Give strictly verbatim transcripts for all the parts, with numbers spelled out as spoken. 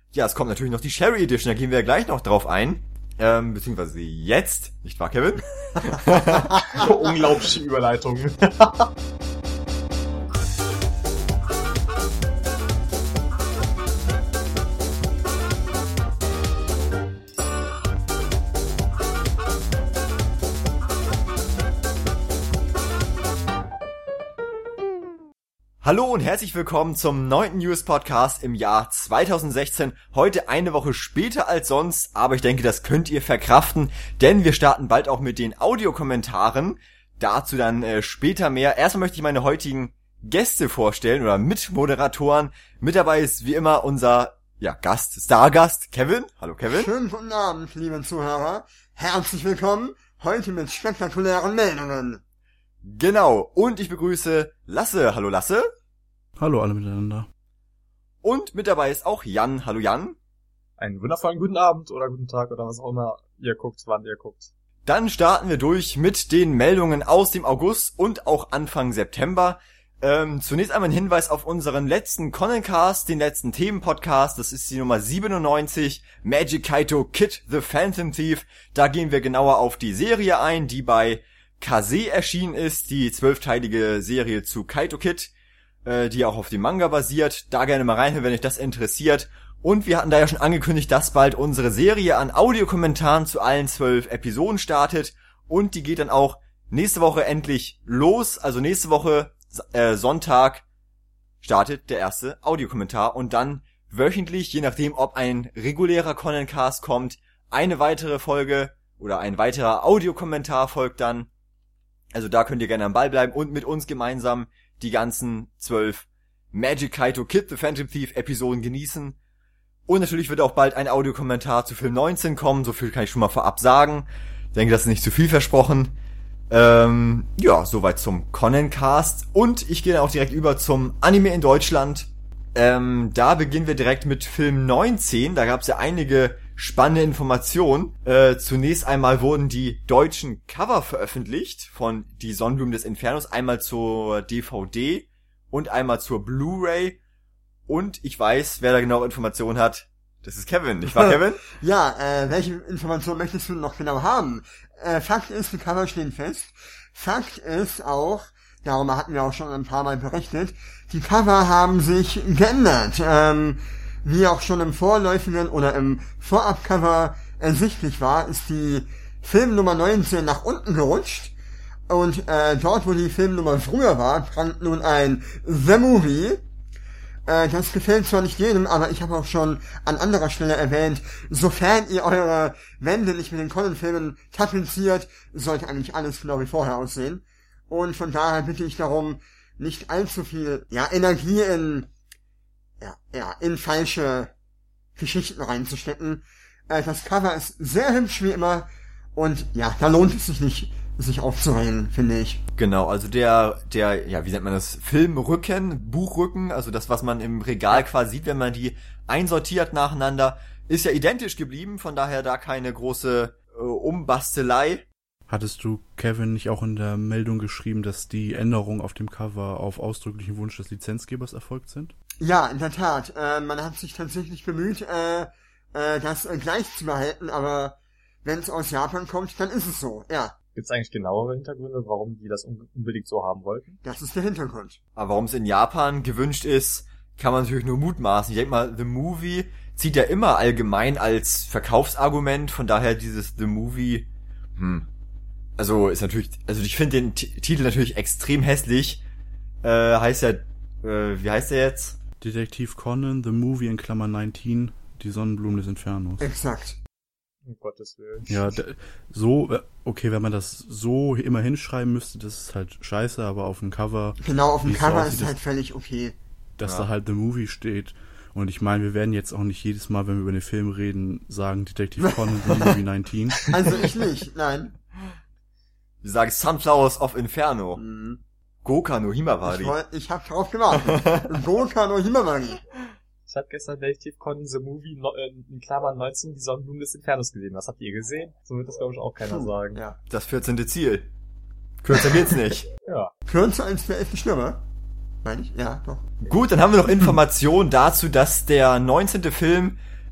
Ja, es kommt natürlich noch die Sherry Edition, da gehen wir ja gleich noch drauf ein. Ähm, beziehungsweise jetzt, nicht wahr, Kevin? Unglaubliche Überleitung. Hallo und herzlich willkommen zum neunten News-Podcast im Jahr zweitausendsechzehn. Heute eine Woche später als sonst, aber ich denke, das könnt ihr verkraften, denn wir starten bald auch mit den Audiokommentaren. Dazu dann äh, später mehr. Erstmal möchte ich meine heutigen Gäste vorstellen oder Mitmoderatoren. Mit dabei ist wie immer unser ja Gast, Stargast Kevin. Hallo Kevin. Schönen guten Abend, liebe Zuhörer. Herzlich willkommen, heute mit spektakulären Meldungen. Genau, und ich begrüße Lasse. Hallo Lasse. Hallo alle miteinander. Und mit dabei ist auch Jan. Hallo Jan. Einen wundervollen guten Abend oder guten Tag oder was auch immer ihr guckt, wann ihr guckt. Dann starten wir durch mit den Meldungen aus dem August und auch Anfang September. Ähm, zunächst einmal ein Hinweis auf unseren letzten Connencast, den letzten Themenpodcast. Das ist die Nummer siebenundneunzig, Magic Kaito Kid the Phantom Thief. Da gehen wir genauer auf die Serie ein, die bei Kase erschienen ist, die zwölfteilige Serie zu Kaito Kid, äh, die auch auf dem Manga basiert. Da gerne mal reinhören, wenn euch das interessiert. Und wir hatten da ja schon angekündigt, dass bald unsere Serie an Audiokommentaren zu allen zwölf Episoden startet. Und die geht dann auch nächste Woche endlich los. Also nächste Woche äh, Sonntag startet der erste Audiokommentar. Und dann wöchentlich, je nachdem, ob ein regulärer Connencast kommt, eine weitere Folge oder ein weiterer Audiokommentar folgt dann. Also da könnt ihr gerne am Ball bleiben und mit uns gemeinsam die ganzen zwölf Magic Kaito Kid the Phantom Thief Episoden genießen. Und natürlich wird auch bald ein Audiokommentar zu Film neunzehn kommen, so viel kann ich schon mal vorab sagen. Ich denke, das ist nicht zu viel versprochen. Ähm, ja, soweit zum Connencast. Und ich gehe dann auch direkt über zum Anime in Deutschland. Ähm, da beginnen wir direkt mit Film neunzehn. Da gab es ja einige spannende Informationen. Äh, zunächst einmal wurden die deutschen Cover veröffentlicht von Die Sonnenblumen des Infernos. Einmal zur D V D und einmal zur Blu-ray. Und ich weiß, wer da genau Informationen hat. Das ist Kevin, nicht wahr, Kevin? Ja, äh, welche Informationen möchtest du noch genau haben? Äh, Fakt ist, die Cover stehen fest. Fakt ist auch, darüber hatten wir auch schon ein paar Mal berichtet, die Cover haben sich geändert. Ähm, wie auch schon im vorläufigen oder im Vorabcover ersichtlich war, ist die Filmnummer neunzehn nach unten gerutscht. Und äh, dort, wo die Filmnummer früher war, prangt nun ein The Movie. Äh, das gefällt zwar nicht jedem, aber ich habe auch schon an anderer Stelle erwähnt, sofern ihr eure Wände nicht mit den Conan-Filmen tapeziert, sollte eigentlich alles genau wie vorher aussehen. Und von daher bitte ich darum, nicht allzu viel ja Energie in ja ja in falsche Geschichten reinzustecken. Äh, das Cover ist sehr hübsch wie immer und ja, da lohnt es sich nicht, sich aufzuregen, finde ich. Genau, also der, der, ja, wie nennt man das? Filmrücken, Buchrücken, also das, was man im Regal quasi sieht, wenn man die einsortiert nacheinander, ist ja identisch geblieben, von daher da keine große äh, Umbastelei. Hattest du, Kevin, nicht auch in der Meldung geschrieben, dass die Änderungen auf dem Cover auf ausdrücklichen Wunsch des Lizenzgebers erfolgt sind? Ja, in der Tat. Äh, man hat sich tatsächlich bemüht, äh, äh, das äh, gleich zu behalten, aber wenn es aus Japan kommt, dann ist es so, ja. Gibt es eigentlich genauere Hintergründe, warum die das unbedingt so haben wollten? Das ist der Hintergrund. Aber warum es in Japan gewünscht ist, kann man natürlich nur mutmaßen. Ich denke mal, The Movie zieht ja immer allgemein als Verkaufsargument, von daher dieses The Movie, hm, also ist natürlich, also ich finde den T- Titel natürlich extrem hässlich, äh, heißt ja, äh, wie heißt der jetzt? Detektiv Conan, The Movie in Klammern neunzehn, Die Sonnenblumen des Infernos. Exakt. Um Gottes Willen. Ja, d- so, okay, wenn man das so immer hinschreiben müsste, das ist halt scheiße, aber auf dem Cover... Genau, auf dem wie es so Cover aussieht, ist dass- halt völlig okay. Dass Ja. da halt The Movie steht. Und ich meine, wir werden jetzt auch nicht jedes Mal, wenn wir über den Film reden, sagen Detektiv Conan, The Movie neunzehn. Also ich nicht, nein. Wir sagen Sunflowers of Inferno. Mhm. Goka no Himawari. Ich, wollt, ich hab drauf gewartet. Goka no Himawari. Ich habe gestern Detektiv Conan The Movie no, äh, in Klammern neunzehn die Sonnenblumen des Infernos gesehen. Das habt ihr gesehen? So wird das, glaube ich, auch keiner Puh, sagen. Ja. Das vierzehnte Ziel. Kürzer geht's nicht. Ja. Kürzer als der elfte Stürmer? Meine ich? Ja, doch. Gut, dann haben wir noch Informationen dazu, dass der neunzehnte Film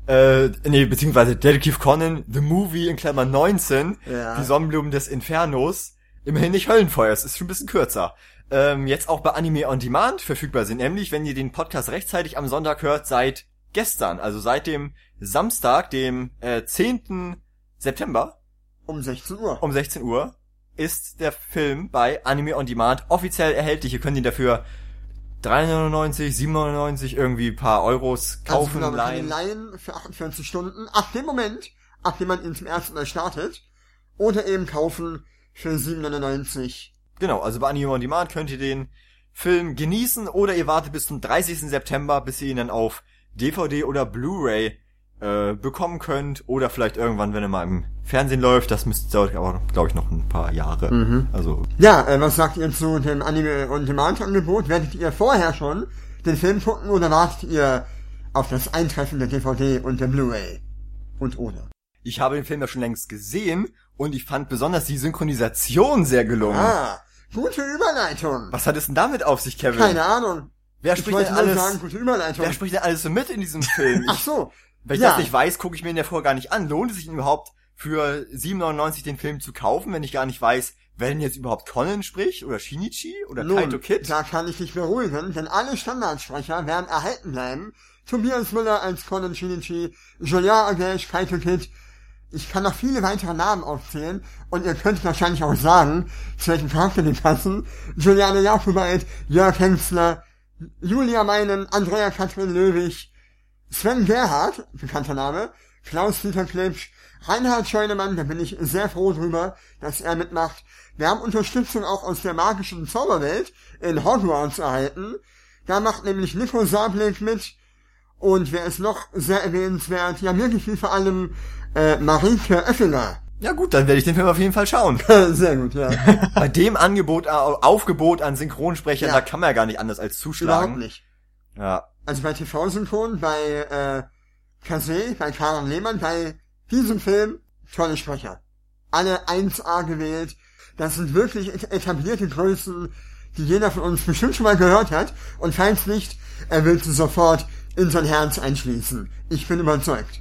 Äh, nee, beziehungsweise Detective Conan, The Movie in Klammern neunzehn, Ja. die Sonnenblumen des Infernos, immerhin nicht Höllenfeuer, es ist schon ein bisschen kürzer. Ähm, jetzt auch bei Anime on Demand verfügbar sind, nämlich, wenn ihr den Podcast rechtzeitig am Sonntag hört, seit gestern, also seit dem Samstag, dem äh, zehnten September Um sechzehn Uhr. um sechzehn Uhr, ist der Film bei Anime on Demand offiziell erhältlich. Ihr könnt ihn dafür drei neunundneunzig, sieben neunundneunzig, irgendwie ein paar Euros kaufen, also, genau, man kann ihn leihen. leihen für achtundvierzig Stunden, ab dem Moment, ab dem man ihn zum ersten Mal startet, oder eben kaufen für sieben neunundneunzig. Genau, also bei Anime on Demand könnt ihr den Film genießen oder ihr wartet bis zum dreißigsten September, bis ihr ihn dann auf D V D oder Blu-ray äh, bekommen könnt oder vielleicht irgendwann, wenn er mal im Fernsehen läuft. Das müsste dauert aber, glaube ich, noch ein paar Jahre. Mhm. Also Ja, äh, was sagt ihr zu dem Anime-on-Demand-Angebot? Werdet ihr vorher schon den Film gucken oder wartet ihr auf das Eintreffen der D V D und der Blu-ray? Und oder? ich habe den Film ja schon längst gesehen und ich fand besonders die Synchronisation sehr gelungen. Ah, gute Überleitung. Was hat es denn damit auf sich, Kevin? Keine Ahnung. Wer Ich spricht wollte denn nur alles? sagen, gute Überleitung. Wer spricht denn alles so mit in diesem Film? Ach so. Wenn ich ja. das nicht weiß, gucke ich mir ihn ja vorher gar nicht an. Lohnt es sich denn überhaupt für sieben neunundneunzig den Film zu kaufen, wenn ich gar nicht weiß, wer denn jetzt überhaupt Conan spricht oder Shinichi oder Nun, Kaito Kid? da kann ich dich beruhigen, denn alle Standardsprecher werden erhalten bleiben. Tobias Müller als Conan Shinichi, Julien Agesh, Kaito Kid. Ich kann noch viele weitere Namen aufzählen und ihr könnt wahrscheinlich auch sagen, zu welchem Charakter die passen. Juliane Jakobait, Jörg Hensler, Julia Meinen, Andrea Katrin Löwig, Sven Gerhardt, bekannter Name, Klaus-Dieter Klipsch, Reinhard Scheunemann, da bin ich sehr froh drüber, dass er mitmacht. Wir haben Unterstützung auch aus der magischen Zauberwelt in Hogwarts erhalten. Da macht nämlich Nico Sablick mit. Und wer ist noch sehr erwähnenswert? Ja, mir gefiel vor allem äh, Marike Oeffinger. Ja gut, dann werde ich den Film auf jeden Fall schauen. Sehr gut, ja. Bei dem Angebot, äh, Aufgebot an Synchronsprechern, Ja. da kann man ja gar nicht anders als zuschlagen. Überhaupt nicht. Ja. Also bei T V-Synchron, bei äh, Kase, bei Karen Lehmann, bei diesem Film, tolle Sprecher. Alle eins A gewählt. Das sind wirklich etablierte Größen, die jeder von uns bestimmt schon mal gehört hat. Und falls nicht, er will sie sofort in sein Herz einschließen. Ich bin überzeugt.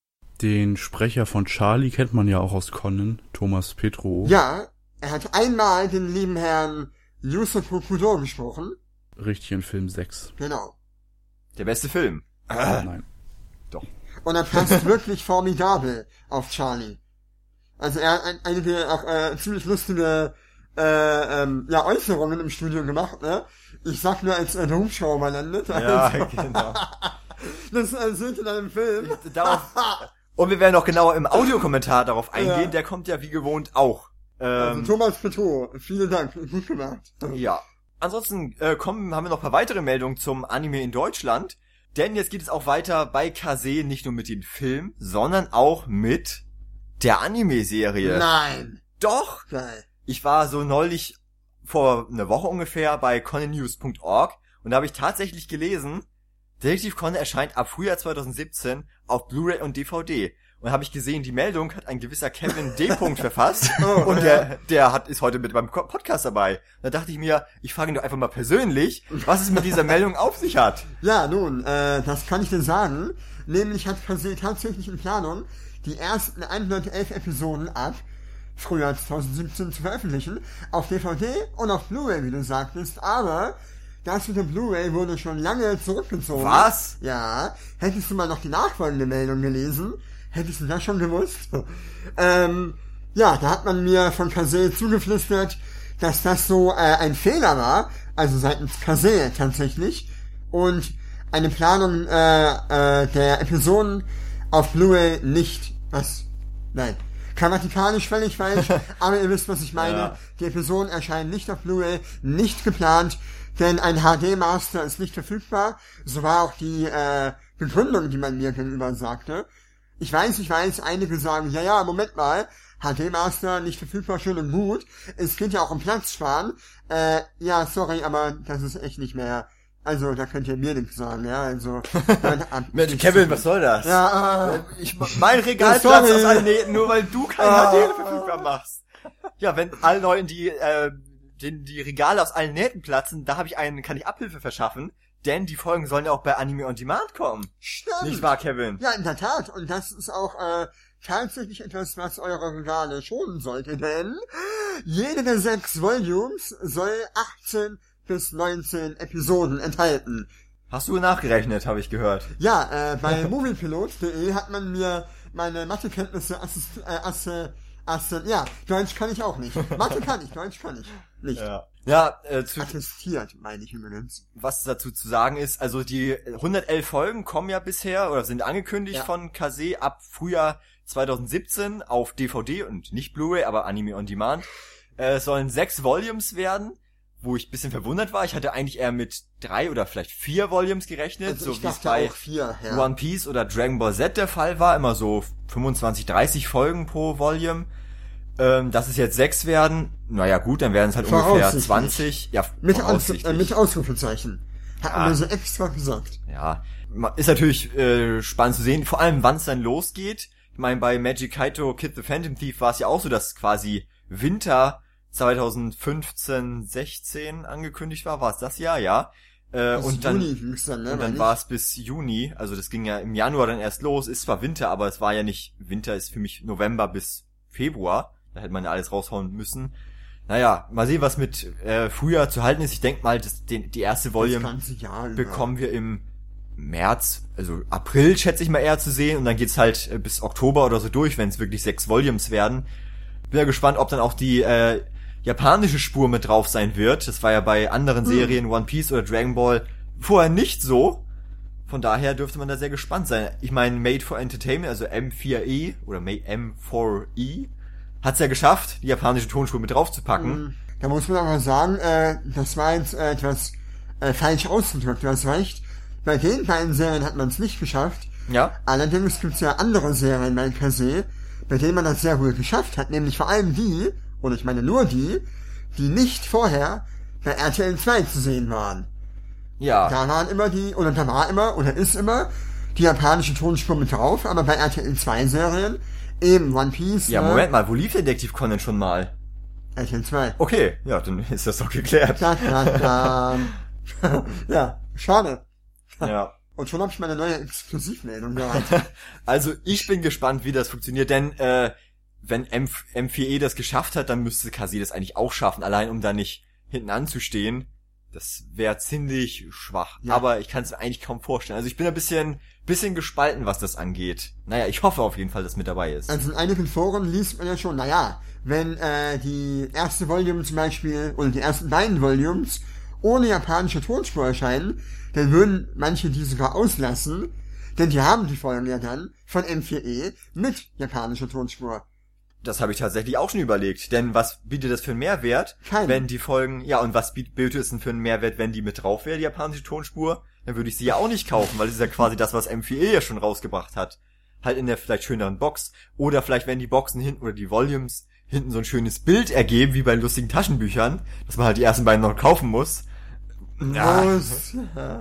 Den Sprecher von Charlie kennt man ja auch aus Conan, Thomas Petro. Ja, er hat einmal den lieben Herrn Yusuf Okudo gesprochen. Richtig in Film sechs. Genau. Der beste Film. Nein. Und er passt wirklich formidabel auf Charlie. Also er hat ein, einige auch äh, ziemlich lustige äh, ähm, ja, Äußerungen im Studio gemacht, ne? Ich sag nur, als er Hubschrauber mal landet. Ja, Also, genau. das äh, seht ihr dann im Film. Darauf, und wir werden auch genauer im Audiokommentar darauf eingehen, Ja. der kommt ja wie gewohnt auch. Also Ähm, Thomas Petro, vielen Dank, gut gemacht. ja. Ansonsten äh, kommen, haben wir noch ein paar weitere Meldungen zum Anime in Deutschland. Denn jetzt geht es auch weiter bei Kase, nicht nur mit dem Film, sondern auch mit der Anime-Serie. Nein. Doch! Geil. Ich war so neulich vor einer Woche ungefähr bei conan news punkt org und da habe ich tatsächlich gelesen, Detective Conan erscheint ab Frühjahr zwanzig siebzehn auf Blu-ray und D V D. Und habe ich gesehen, die Meldung hat ein gewisser Kevin D. verfasst Oh, und ja. der der hat ist heute mit beim Ko- Podcast dabei. Da dachte ich mir, ich frage ihn doch einfach mal persönlich, was es mit dieser Meldung auf sich hat. Ja, nun, äh, das kann ich dir sagen. Nämlich hat Kase tatsächlich in Planung, die ersten hundertelf Episoden ab Frühjahr zwanzig siebzehn zu veröffentlichen, auf D V D und auf Blu-ray, wie du sagtest, aber das mit der Blu-ray wurde schon lange zurückgezogen. Was? Ja, hättest du mal noch die nachfolgende Meldung gelesen, hättest du das schon gewusst. ähm, ja, da hat man mir von Kase zugeflüstert, dass das so äh, ein Fehler war, also seitens Kase tatsächlich, und eine Planung äh, äh, der Episoden auf Blu-ray nicht, was? Nein. Grammatikalisch völlig falsch, aber ihr wisst, was ich meine. Ja. Die Episoden erscheinen nicht auf Blu-ray, nicht geplant, denn ein H D-Master ist nicht verfügbar. So war auch die äh, Begründung, die man mir gegenüber sagte. Ich weiß, ich weiß, einige sagen, ja, ja, Moment mal, H D-Master nicht verfügbar, schön und gut. Es geht ja auch um Platz sparen. Äh, ja, sorry, aber das ist echt nicht mehr. Also, da könnt ihr mir nichts sagen, ja, also. Mensch, Kevin, was soll das? Ja, äh, Ich, mein Regal Ja, platzt sorry. aus allen Nähten, nur weil du kein Ah. H D verfügbar machst. Ja, wenn allen Leuten die, äh, den, die Regale aus allen Nähten platzen, da habe ich einen, kann ich Abhilfe verschaffen. denn die Folgen sollen ja auch bei Anime on Demand kommen. Stimmt. Nicht wahr, Kevin? Ja, in der Tat. Und das ist auch äh, tatsächlich etwas, was eure Regale schonen sollte, denn jede der sechs Volumes soll achtzehn bis neunzehn Episoden enthalten. Hast du nachgerechnet, habe ich gehört. Ja, äh, bei moviepilot punkt de hat man mir meine Mathekenntnisse assist, äh, asse, asse, ja, Deutsch kann ich auch nicht. Mathe kann ich, Deutsch kann ich nicht. Ja, ja äh, zu, Attestiert, meine ich übrigens. was dazu zu sagen ist, also die hundertelf Folgen kommen ja bisher oder sind angekündigt Ja. von Kase ab Frühjahr zweitausendsiebzehn auf D V D und nicht Blu-ray, aber Anime on Demand. Äh, es sollen sechs Volumes werden, wo ich ein bisschen verwundert war. Ich hatte eigentlich eher mit drei oder vielleicht vier Volumes gerechnet, Also so ich wie es dachte bei auch vier, ja. One Piece oder Dragon Ball Z der Fall war, immer so fünfundzwanzig, dreißig Folgen pro Volume. Ähm, dass es jetzt sechs werden, naja gut, dann werden es halt ungefähr Voraussichtlich. zwanzig. Ja, Mit, Aus, voraussichtlich. äh, mit Ausrufezeichen. Hat Ja. man mir so extra gesagt. Ja, ma- ist natürlich äh, spannend zu sehen, vor allem wann es dann losgeht. Ich meine, bei Magic Kaito Kid the Phantom Thief war es ja auch so, dass quasi Winter zweitausendfünfzehn, sechzehn angekündigt war. War es das Jahr? Ja. Äh, Bis und dann, Juni ging's dann, ne? und dann meine war es bis Juni. Also das ging ja im Januar dann erst los. Ist zwar Winter, aber es war ja nicht, Winter ist für mich November bis Februar. Da hätte man ja alles raushauen müssen. Naja, mal sehen, was mit äh, Frühjahr zu halten ist. Ich denke mal, das, den, die erste ich. Volume Das ganze Jahr über. bekommen wir im März, also April schätze ich mal eher zu sehen und dann geht's halt äh, bis Oktober oder so durch, wenn es wirklich sechs Volumes werden. Bin ja gespannt, ob dann auch die äh, japanische Spur mit drauf sein wird. Das war ja bei anderen Hm. Serien, One Piece oder Dragon Ball, vorher nicht so. Von daher dürfte man da sehr gespannt sein. Ich meine, Made for Entertainment, also M vier E oder M vier E, hat's ja geschafft, die japanische Tonspur mit draufzupacken. Hm, Da muss man aber sagen, äh, das war jetzt äh, etwas äh, falsch ausgedrückt, du hast recht. Bei den beiden Serien hat man es nicht geschafft. Ja. Allerdings gibt's ja andere Serien bei Kase, bei denen man das sehr wohl geschafft hat, nämlich vor allem die, und ich meine nur die, die nicht vorher bei R T L zwei zu sehen waren. Ja. Da waren immer die, oder da war immer, oder ist immer, die japanische Tonspur mit drauf, aber bei R T L zwei Serien, eben One Piece, Ja, ne, Moment mal, wo lief Detektiv Conan schon mal? R T L zwei. Okay, ja, dann ist das doch geklärt. Da, da, da. Ja, schade. Ja. Und schon habe ich meine neue Exklusivmeldung gehabt. Also ich bin gespannt, wie das funktioniert, denn äh, wenn M vier E das geschafft hat, dann müsste Kase das eigentlich auch schaffen, allein um da nicht hinten anzustehen. Das wäre ziemlich schwach. Ja. Aber ich kann es mir eigentlich kaum vorstellen. Also ich bin ein bisschen bisschen gespalten, was das angeht. Naja, ich hoffe auf jeden Fall, dass mit dabei ist. Also in einigen Foren liest man ja schon, naja, wenn äh, die erste Volume zum Beispiel, oder die ersten beiden Volumes ohne japanische Tonspur erscheinen, dann würden manche die sogar auslassen, denn die haben die Folgen ja dann von M vier E mit japanischer Tonspur. Das habe ich tatsächlich auch schon überlegt. Denn was bietet das für einen Mehrwert, Keinen. wenn die Folgen... Ja, und was biet- bietet es denn für einen Mehrwert, wenn die mit drauf wäre, die japanische Tonspur? Dann würde ich sie ja auch nicht kaufen, weil das ist ja quasi das, was M vier E ja schon rausgebracht hat. Halt in der vielleicht schöneren Box. Oder vielleicht, wenn die Boxen hinten oder die Volumes hinten so ein schönes Bild ergeben, wie bei lustigen Taschenbüchern, dass man halt die ersten beiden noch kaufen muss. Ja, Muss.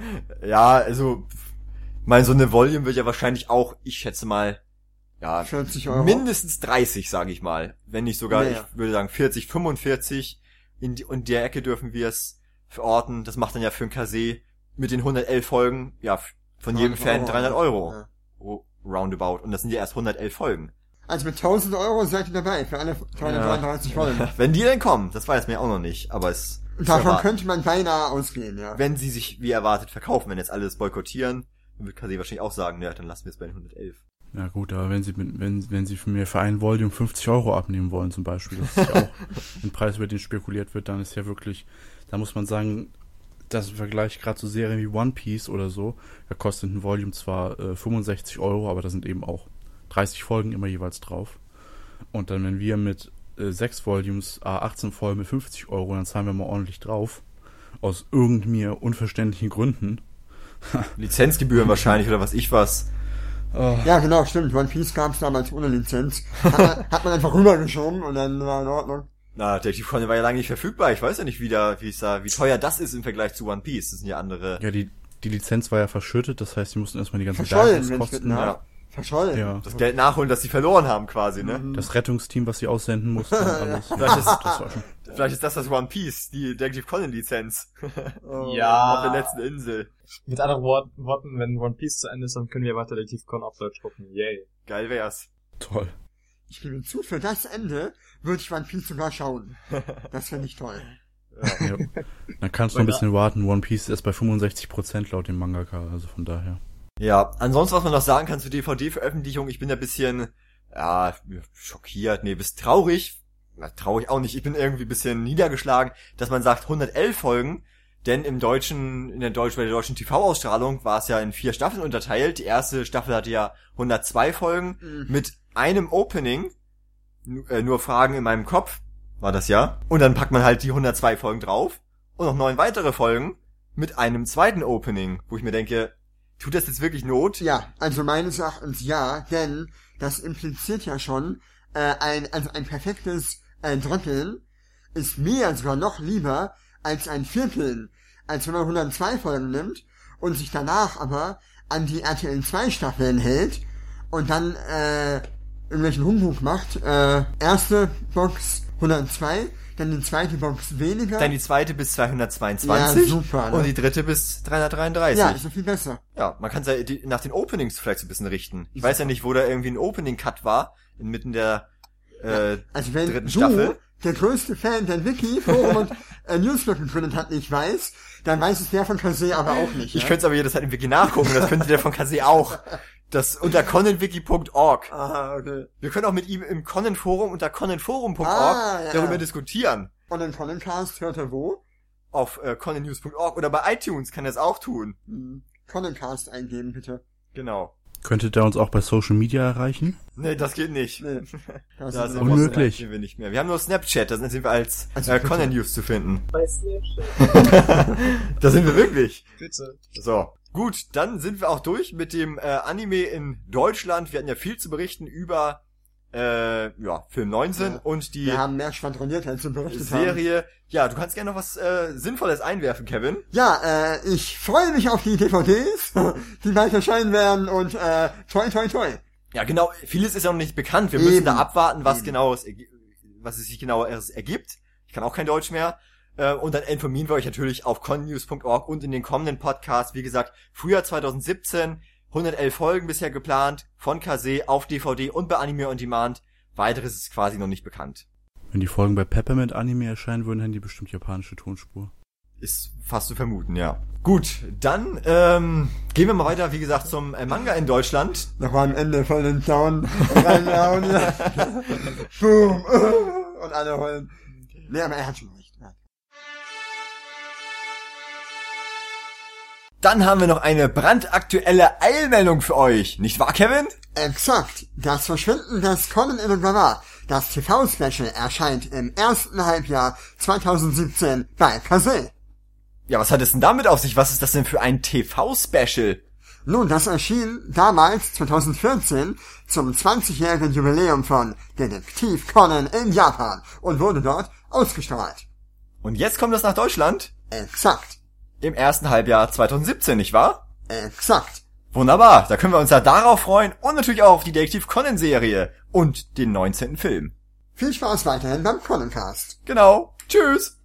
ja also... Ich meine, so eine Volume wird ja wahrscheinlich auch, ich schätze mal... Ja, vierzig Euro. mindestens dreißig, sage ich mal. Wenn nicht sogar, Mehr. ich würde sagen vierzig, fünfundvierzig. In, die, in der Ecke dürfen wir es verorten. Das macht dann ja für ein Kase mit den hundertelf Folgen, ja, f- von jedem Fan dreihundert Euro. Ja. Oh, roundabout. Und das sind ja erst hundertelf Folgen. Also mit tausend Euro seid ihr dabei für alle dreihundertdreiunddreißig Folgen. Wenn die denn kommen, das weiß man ja auch noch nicht. Aber es ist Davon erwarten. könnte man beinahe ausgehen, ja. Wenn sie sich wie erwartet verkaufen, wenn jetzt alle das boykottieren, dann wird Kase wahrscheinlich auch sagen, ja, dann lassen wir es bei den hundertelf. Ja gut, aber wenn sie mit, wenn, wenn sie von mir für ein Volume fünfzig Euro abnehmen wollen zum Beispiel, das ist ja auch ein Preis, über den spekuliert wird, dann ist ja wirklich, da muss man sagen, das im Vergleich gerade zu Serien wie One Piece oder so, da kostet ein Volume zwar äh, fünfundsechzig Euro, aber da sind eben auch dreißig Folgen immer jeweils drauf. Und dann, wenn wir mit äh, sechs Volumes, äh, achtzehn Folgen mit fünfzig Euro, dann zahlen wir mal ordentlich drauf. Aus irgend mir unverständlichen Gründen. Lizenzgebühren wahrscheinlich oder was ich was. Oh. Ja, genau, stimmt. One Piece gab's damals ohne Lizenz. Hat man, hat man einfach rübergeschoben und dann war in Ordnung. Na, Detective Conan war ja lange nicht verfügbar. Ich weiß ja nicht, wie da, wie es da, wie teuer das ist im Vergleich zu One Piece. Das sind ja andere. Ja, die, die Lizenz war ja verschüttet, das heißt, sie mussten erstmal die ganzen Verschollen, wenn ich Werbungskosten, bitten Ja. habe. Verschollen. ja, Das Geld nachholen, das sie verloren haben, quasi, ne? das Rettungsteam, was sie aussenden mussten und alles. Das ist, das war schon. Vielleicht ist das das One Piece, die Detective Conan Lizenz. Oh. Ja. Auf der letzten Insel. Mit anderen Wort- Worten, wenn One Piece zu Ende ist, dann können wir weiter Detective Conan auf Deutsch gucken. Yay. Geil wär's. Toll. Ich gebe zu, für das Ende würde ich One Piece sogar schauen. Das fände ich toll. Ja. Dann kannst du noch ein bisschen warten. One Piece ist bei fünfundsechzig Prozent laut dem Mangaka, also von daher. Ja, ansonsten, was man noch sagen kann zur D V D-Veröffentlichung, ich bin ein bisschen, ja, schockiert, nee, bis traurig, na, traurig auch nicht, ich bin irgendwie ein bisschen niedergeschlagen, dass man sagt hundertelf Folgen, denn im deutschen, in der deutschen, bei der deutschen T V-Ausstrahlung war es ja in vier Staffeln unterteilt. Die erste Staffel hatte ja hundertzwei Folgen Mhm. mit einem Opening, N- äh, nur Fragen in meinem Kopf, war das ja. Und dann packt man halt die hundertzwei Folgen drauf und noch neun weitere Folgen mit einem zweiten Opening, wo ich mir denke, tut das jetzt wirklich Not? Ja, also meines Erachtens ja, denn das impliziert ja schon, äh, ein, also ein perfektes äh, Dritteln ist mir sogar noch lieber als ein Vierteln, als wenn man hundertzwei Folgen nimmt und sich danach aber an die R T L zwei Staffeln hält und dann äh, irgendwelchen Humbug macht. Äh, erste Box hundertzwei, dann die zweite Box weniger. Dann die zweite bis zweihundertzweiundzwanzig Ja, super, ne? und die dritte bis dreihundertdreiunddreißig. Ja, ist doch viel besser. Ja, man kann es ja die, nach den Openings vielleicht so ein bisschen richten. Ich weiß ja nicht, wo da irgendwie ein Opening-Cut war, inmitten der äh, Also wenn dritten du, Staffel. der größte Fan der Wiki, Forum und äh, Newsblog gegründet hat, nicht weiß, dann weiß es der von Kase aber auch nicht. Ich ja? könnte es aber jederzeit im Wiki nachgucken, das könnte der von Kase auch. Das unter conanwiki punkt org. Ah, okay. Wir können auch mit ihm im Conan-Forum unter conanforum punkt org Ah, ja. darüber diskutieren. Und den Connencast hört er wo? Auf äh, conannews punkt org oder bei iTunes kann er es auch tun. Hm. Connencast eingeben, bitte. Genau. Könntet ihr uns auch bei Social Media erreichen? Nee, das geht nicht. Nee. Das Da ist sind aber- wir, Unmöglich. sind wir nicht mehr. Wir haben nur Snapchat, da sind wir als Also äh, bitte. Conan News zu finden. Bei Snapchat. Da sind wir wirklich. Bitte. So. Gut, dann sind wir auch durch mit dem äh, Anime in Deutschland. Wir hatten ja viel zu berichten über äh, ja, Film neunzehn Ja. und die Wir haben mehr schwadroniert, als wir berichtet haben. Serie. Ja, du kannst gerne noch was äh, Sinnvolles einwerfen, Kevin. Ja, äh, ich freue mich auf die D V Ds, die bald erscheinen werden und äh, toi toi toi. Ja, genau, vieles ist ja noch nicht bekannt. Wir müssen Eben. da abwarten, was Eben. genau es, ergi- was es sich genau erst ergibt. Ich kann auch kein Deutsch mehr. Äh, Und dann informieren wir euch natürlich auf connews punkt org und in den kommenden Podcasts. Wie gesagt, Frühjahr zwanzig siebzehn, hundertelf Folgen bisher geplant, von Kase auf D V D und bei Anime on Demand. Weiteres ist quasi noch nicht bekannt. Wenn die Folgen bei Peppermint Anime erscheinen würden, hätten die bestimmt japanische Tonspur. Ist fast zu vermuten, ja. Gut, dann ähm, gehen wir mal weiter, wie gesagt, zum äh, Manga in Deutschland. Noch mal am Ende von den Down reinhauen. Ja. Boom. Und alle heulen. Nee, aber er hat schon recht. Ja. Dann haben wir noch eine brandaktuelle Eilmeldung für euch. Nicht wahr, Kevin? Exakt. Das Verschwinden des Conan Edogawa, das T V-Special, erscheint im ersten Halbjahr zwanzig siebzehn bei Kase. Ja, was hat es denn damit auf sich? Was ist das denn für ein T V-Special? Nun, das erschien damals, zwanzig vierzehn, zum zwanzigjährigen Jubiläum von Detektiv Conan in Japan und wurde dort ausgestrahlt. Und jetzt kommt das nach Deutschland Exakt. im ersten Halbjahr zwanzig siebzehn, nicht wahr? Exakt. Wunderbar, da können wir uns ja darauf freuen und natürlich auch auf die Detektiv Conan Serie und den neunzehnten Film. Viel Spaß weiterhin beim Conancast. Genau. Tschüss.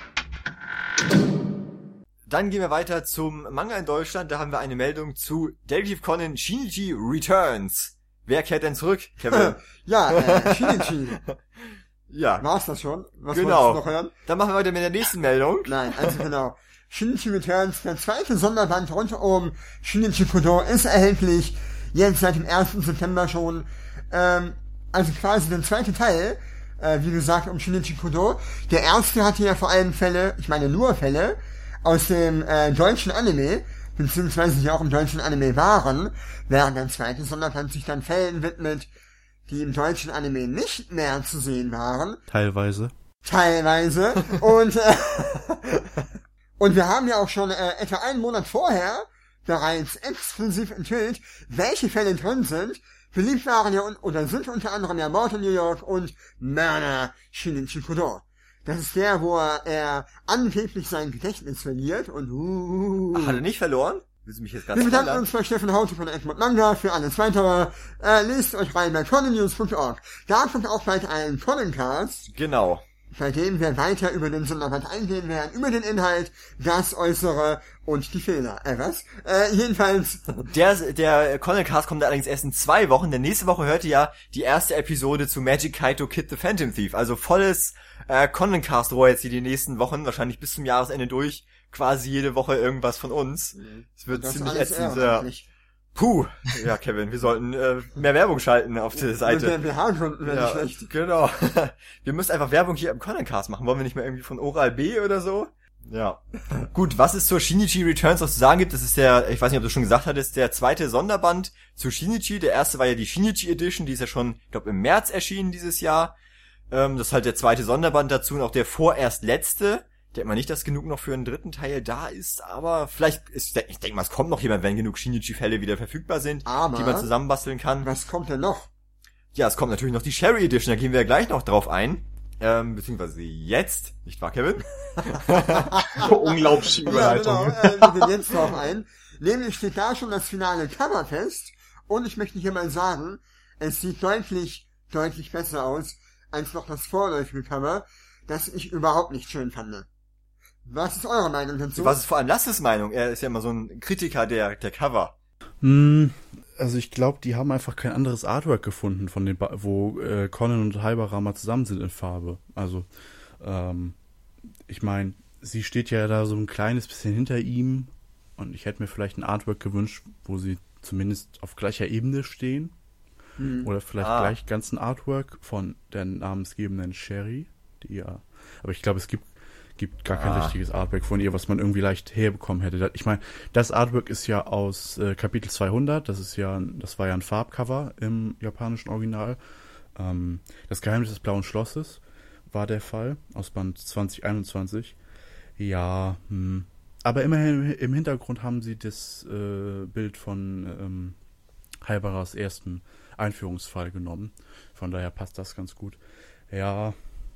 Dann gehen wir weiter zum Manga in Deutschland. Da haben wir eine Meldung zu Detektiv Conan Shinichi Returns. Wer kehrt denn zurück, Kevin? Ja, äh, Shinichi. Ja, War's das schon? Was genau. wolltest du noch hören? Dann machen wir weiter mit der nächsten Meldung. Nein, also genau. Shinichi Returns, der zweite Sonderband rund um Shinichi Kudo, ist erhältlich. Jetzt seit dem ersten September schon. Ähm, also quasi der zweite Teil, äh, wie gesagt, um Shinichi Kudo. Der erste hatte ja vor allem Fälle, ich meine nur Fälle, aus dem äh, deutschen Anime, beziehungsweise die auch im deutschen Anime waren, während der zweite Sonderband sich dann Fällen widmet, die im deutschen Anime nicht mehr zu sehen waren. Teilweise. Teilweise. Und, äh, und wir haben ja auch schon äh, etwa einen Monat vorher bereits exklusiv enthüllt, welche Fälle drin sind. Beliebt waren ja un- oder sind unter anderem ja Mord in New York und Murder Shinichi Kudo. Das ist der, wo er, er angeblich sein Gedächtnis verliert und uh, Ach, hat er nicht verloren? Willst du mich jetzt gerade wir bedanken spoilern? uns bei Steffen Haute von Egmont Manga für alles weitere. Äh, lest euch rein bei connews punkt org. Da kommt auch bald ein Connencast. Genau. bei dem wir weiter über den Sonderband eingehen werden, über den Inhalt, das Äußere und die Fehler. Äh, was? Äh, jedenfalls. Der, der Conan-Cast kommt allerdings erst in zwei Wochen, denn nächste Woche hört ihr ja die erste Episode zu Magic Kaito Kid the Phantom Thief. Also volles äh, Conan-Cast-Rohr jetzt hier die nächsten Wochen, wahrscheinlich bis zum Jahresende durch, quasi jede Woche irgendwas von uns. Es wird Das ziemlich alles ätzend. Ja. ehrenamtlich. Puh, ja Kevin, wir sollten äh, mehr Werbung schalten auf der Seite. Mit den Behaargründen wäre Ja, nicht schlecht. genau. Wir müssen einfach Werbung hier im Conan-Cast machen. Wollen wir nicht mehr irgendwie von Oral B oder so? Ja. Gut, was es zur Shinichi Returns noch zu sagen gibt, das ist der, ich weiß nicht, ob du schon gesagt hattest, der zweite Sonderband zu Shinichi. Der erste war ja die Shinichi Edition, die ist ja schon, ich glaube, im März erschienen dieses Jahr. Ähm, das ist halt der zweite Sonderband dazu und auch der vorerst letzte. Ich denke mal nicht, dass genug noch für einen dritten Teil da ist, aber vielleicht, ist, ich denke mal, es kommt noch jemand, wenn genug Shinichi-Fälle wieder verfügbar sind, Aber die man zusammenbasteln kann. was kommt denn noch? Ja, es kommt natürlich noch die Sherry Edition, da gehen wir ja gleich noch drauf ein. Ähm, beziehungsweise jetzt, nicht wahr, Kevin? Unglaubliche Ja, Überleitung. genau, äh, wir gehen jetzt drauf ein. Nämlich steht da schon das finale Cover fest. Und ich möchte hier mal sagen, es sieht deutlich, deutlich besser aus, als noch das vorläufige Cover, das ich überhaupt nicht schön fand. Was ist eure Meinung dazu? Was ist vor allem Lasses Meinung? Er ist ja immer so ein Kritiker der, der Cover. Hm, also ich glaube, die haben einfach kein anderes Artwork gefunden, von dem, ba- wo äh, Conan und Haibara mal zusammen sind in Farbe. Also, ähm, ich meine, sie steht ja da so ein kleines bisschen hinter ihm und ich hätte mir vielleicht ein Artwork gewünscht, wo sie zumindest auf gleicher Ebene stehen. Hm. Oder vielleicht Ah. gleich ganzen Artwork von der namensgebenden Sherry, die ja, aber ich glaube, es gibt gibt gar kein Ah. richtiges Artwork von ihr, was man irgendwie leicht herbekommen hätte. Ich meine, das Artwork ist ja aus äh, Kapitel zweihundert, das ist ja, das war ja ein Farbcover im japanischen Original. Ähm, das Geheimnis des Blauen Schlosses war der Fall, aus Band zwanzig einundzwanzig. Ja, hm. aber immerhin im Hintergrund haben sie das äh, Bild von ähm, Haibaras ersten Einführungsfall genommen. Von daher passt das ganz gut. Ja,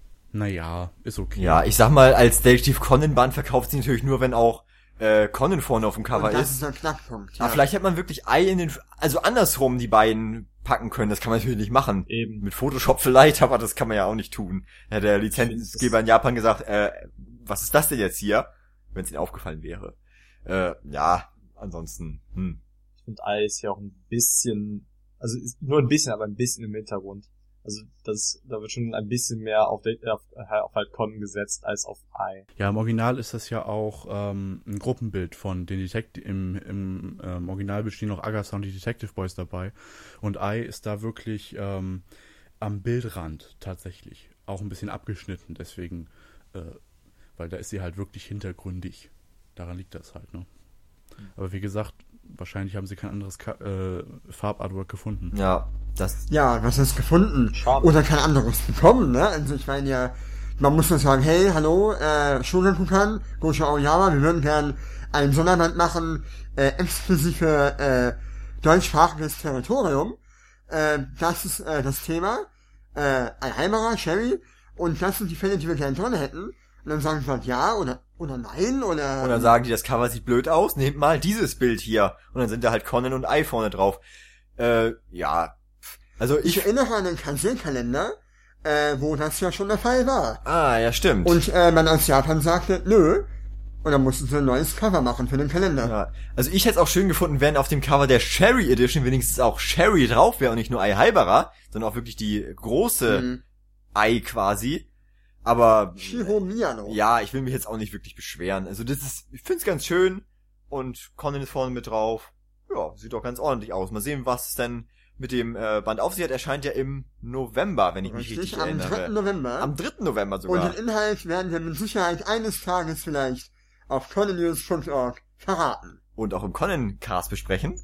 naja, ist okay. Ja, ich sag mal, als Detective Conan Band verkauft sie natürlich nur, wenn auch äh, Conan vorne auf dem Cover Und das ist. ist der Knackpunkt. Aber vielleicht hätte man wirklich Ei in den, also andersrum die beiden packen können. Das kann man natürlich nicht machen. Eben. Mit Photoshop vielleicht, aber das kann man ja auch nicht tun. Da hat der Lizenzgeber in Japan gesagt, äh, was ist das denn jetzt hier? Wenn es ihnen aufgefallen wäre. Äh, ja, ansonsten, hm. Ich finde Ei ist ja auch ein bisschen, also ist nur ein bisschen, aber ein bisschen im Hintergrund. Also das, da wird schon ein bisschen mehr auf, de, auf, auf halt Conan gesetzt als auf Ei. Ja, im Original ist das ja auch ähm, ein Gruppenbild von den Detective. Im, im ähm, Original bestehen noch Agatha und die Detective Boys dabei. Und Ai ist da wirklich ähm, am Bildrand tatsächlich. Auch ein bisschen abgeschnitten, deswegen, äh, weil da ist sie halt wirklich hintergründig. Daran liegt das halt, ne? Aber wie gesagt, wahrscheinlich haben sie kein anderes Ka- äh, Farbartwork gefunden. Ja, das, Ja, was ist gefunden? Schade. Oder kein anderes bekommen, ne? Also ich meine ja, man muss nur sagen, hey, hallo, äh, Shogakukan, Gojo Aoyama, wir würden gern einen Sonderband machen, äh, exklusiv für äh, deutschsprachiges Territorium. Äh, das ist äh, das Thema. Äh, Alheimerer, Sherry, und das sind die Fälle, die wir gerne drin hätten. Und dann sagen sie halt ja oder oder nein oder. und dann sagen die, das Cover sieht blöd aus, nehmt mal dieses Bild hier. Und dann sind da halt Conan und Ei vorne drauf. Äh, ja. Also ich ich, erinnere an den Kanzel-Kalender, äh, wo das ja schon der Fall war. ah, ja, stimmt. Und äh, man aus Japan sagte, nö. Und dann mussten sie ein neues Cover machen für den Kalender. Ja. Also ich hätte es auch schön gefunden, wenn auf dem Cover der Sherry Edition wenigstens auch Sherry drauf wäre und nicht nur Ei Haibara, sondern auch wirklich die große Mhm. Ei quasi. Aber Shiro Miyano. ja, ich will mich jetzt auch nicht wirklich beschweren. Also das ist, ich find's ganz schön und Conan ist vorne mit drauf. Ja, sieht doch ganz ordentlich aus. Mal sehen, was es denn mit dem äh, Band auf sich hat. Erscheint ja im November, wenn ich mich Richtig, richtig am erinnere. dritten November. Am dritten November Und sogar. den Inhalt werden wir mit Sicherheit eines Tages vielleicht auf conanews punkt org verraten. Und auch im Conan-Cast besprechen.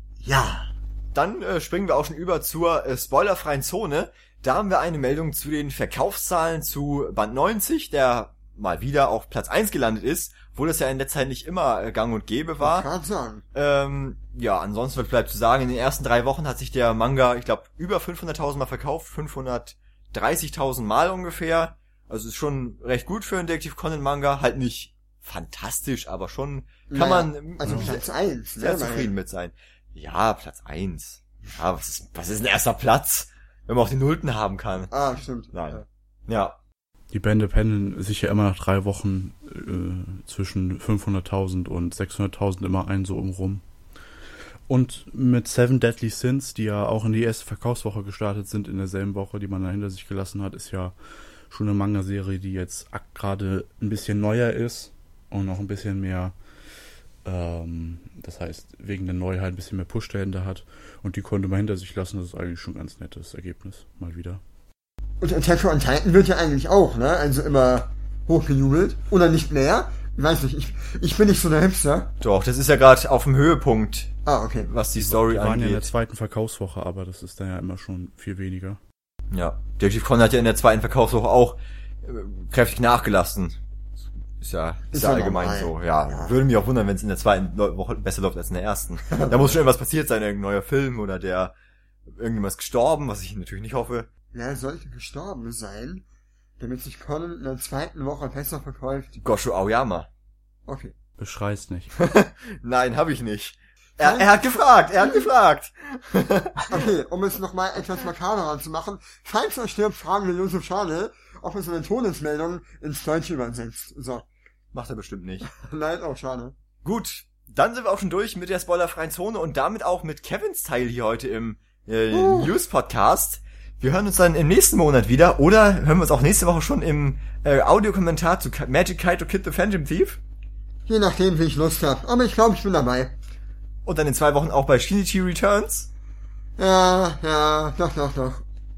Ja. Dann äh, springen wir auch schon über zur äh, spoilerfreien Zone. Da haben wir eine Meldung zu den Verkaufszahlen zu Band neunzig, der mal wieder auf Platz eins gelandet ist, wo das ja in der Zeit nicht immer äh, gang und gäbe war. Kann sagen. Ähm, ja, ansonsten bleibt zu sagen, in den ersten drei Wochen hat sich der Manga, ich glaube, über fünfhunderttausend Mal verkauft, fünfhundertdreißigtausend Mal ungefähr. Also ist schon recht gut für einen Detective Conan Manga, halt nicht fantastisch, aber schon kann Naja, man Also sehr, Platz eins. sehr ne, zufrieden mit sein. Ja, Platz eins. Ja, was ist, was ist ein erster Platz, wenn man auch den Nullten haben kann? Ah, stimmt. Nein. Ja. Die Bände pendeln sich ja immer nach drei Wochen äh, zwischen fünfhunderttausend und sechshunderttausend immer ein, so umrum. Und mit Seven Deadly Sins, die ja auch in die erste Verkaufswoche gestartet sind, in derselben Woche, die man da hinter sich gelassen hat, ist ja schon eine Manga-Serie, die jetzt gerade ein bisschen neuer ist und auch ein bisschen mehr, ähm, das heißt, wegen der Neuheit ein bisschen mehr Push dahinter hat. Und die konnte man hinter sich lassen, das ist eigentlich schon ein ganz nettes Ergebnis, mal wieder. Und Attack on Titan wird ja eigentlich auch, ne? Also immer hochgejubelt. Oder nicht mehr? Ich weiß nicht, ich, ich bin nicht so der Hipster. Doch, das ist ja gerade auf dem Höhepunkt, Ah, okay. was die Story Die waren ja in der angeht. zweiten Verkaufswoche, aber das ist dann ja immer schon viel weniger. Ja, Detective Conan hat ja in der zweiten Verkaufswoche auch äh, kräftig nachgelassen. Ist ja, ist Ist ja ja allgemein normal. so. Ja, Ja. würde mich auch wundern, wenn es in der zweiten Lo- Woche besser läuft als in der ersten. Da muss schon irgendwas passiert sein, irgendein neuer Film oder der irgendjemand ist gestorben, was ich natürlich nicht hoffe. Wer sollte gestorben sein, damit sich Conan in der zweiten Woche besser verkauft? Gosho Aoyama. Okay. Beschrei's nicht. Nein, habe ich nicht. Er, er hat gefragt, er hat gefragt. Okay, um es nochmal etwas makaberer zu machen. Falls er stirbt, fragen wir Josef Schade, ob er seine Todesmeldung ins Deutsche übersetzt. So. Macht er bestimmt nicht. Nein, auch schade. Gut, dann sind wir auch schon durch mit der spoilerfreien Zone und damit auch mit Kevins Teil hier heute im äh, Uh. News-Podcast. Wir hören uns dann im nächsten Monat wieder oder hören wir uns auch nächste Woche schon im äh, Audiokommentar zu Ka- Magic Kaito Kid the Phantom Thief. Je nachdem, wie ich Lust habe. Aber ich glaube, ich bin dabei. Und dann in zwei Wochen auch bei Shinichi Returns. Ja, ja, doch, doch, doch.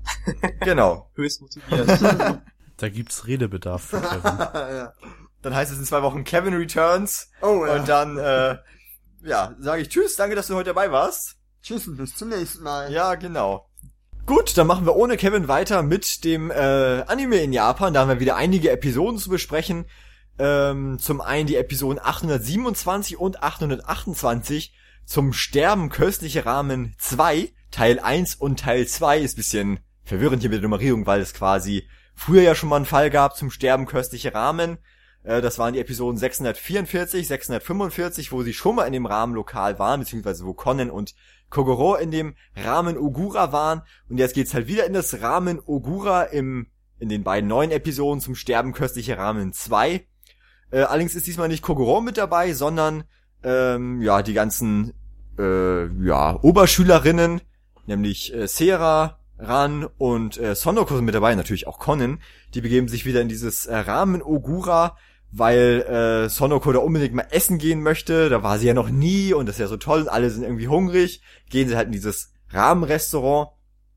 Genau. Höchst motiviert. Da gibt's Redebedarf für Kevin. ja. Dann heißt es in zwei Wochen Kevin Returns. Oh, ja. Und dann, äh, ja, sage ich Tschüss, danke, dass du heute dabei warst. Tschüss und bis zum nächsten Mal. Ja, genau. Gut, dann machen wir ohne Kevin weiter mit dem äh, Anime in Japan. Da haben wir wieder einige Episoden zu besprechen. Ähm, zum einen die Episoden achthundertsiebenundzwanzig und achthundertachtundzwanzig zum Sterben köstliche Ramen zwei, Teil eins und Teil zwei. Ist bisschen verwirrend hier mit der Nummerierung, weil es quasi früher ja schon mal einen Fall gab zum Sterben köstliche Ramen. Äh, das waren die Episoden sechshundertvierundvierzig, sechshundertfünfundvierzig, wo sie schon mal in dem Rahmenlokal waren, beziehungsweise wo Conan und Kogoro in dem Ramen Ogura waren. Und jetzt geht's halt wieder in das Ramen Ogura im in den beiden neuen Episoden zum Sterben köstliche Ramen zwei. Äh, allerdings ist diesmal nicht Kogoro mit dabei, sondern ähm, ja die ganzen äh, ja Oberschülerinnen, nämlich äh, Sera, Ran und äh, Sonoko sind mit dabei, natürlich auch Conan. Die begeben sich wieder in dieses äh, Ramen Ogura, weil äh, Sonoko da unbedingt mal essen gehen möchte. Da war sie ja noch nie und das ist ja so toll und alle sind irgendwie hungrig. Gehen sie halt in dieses Ramen-Restaurant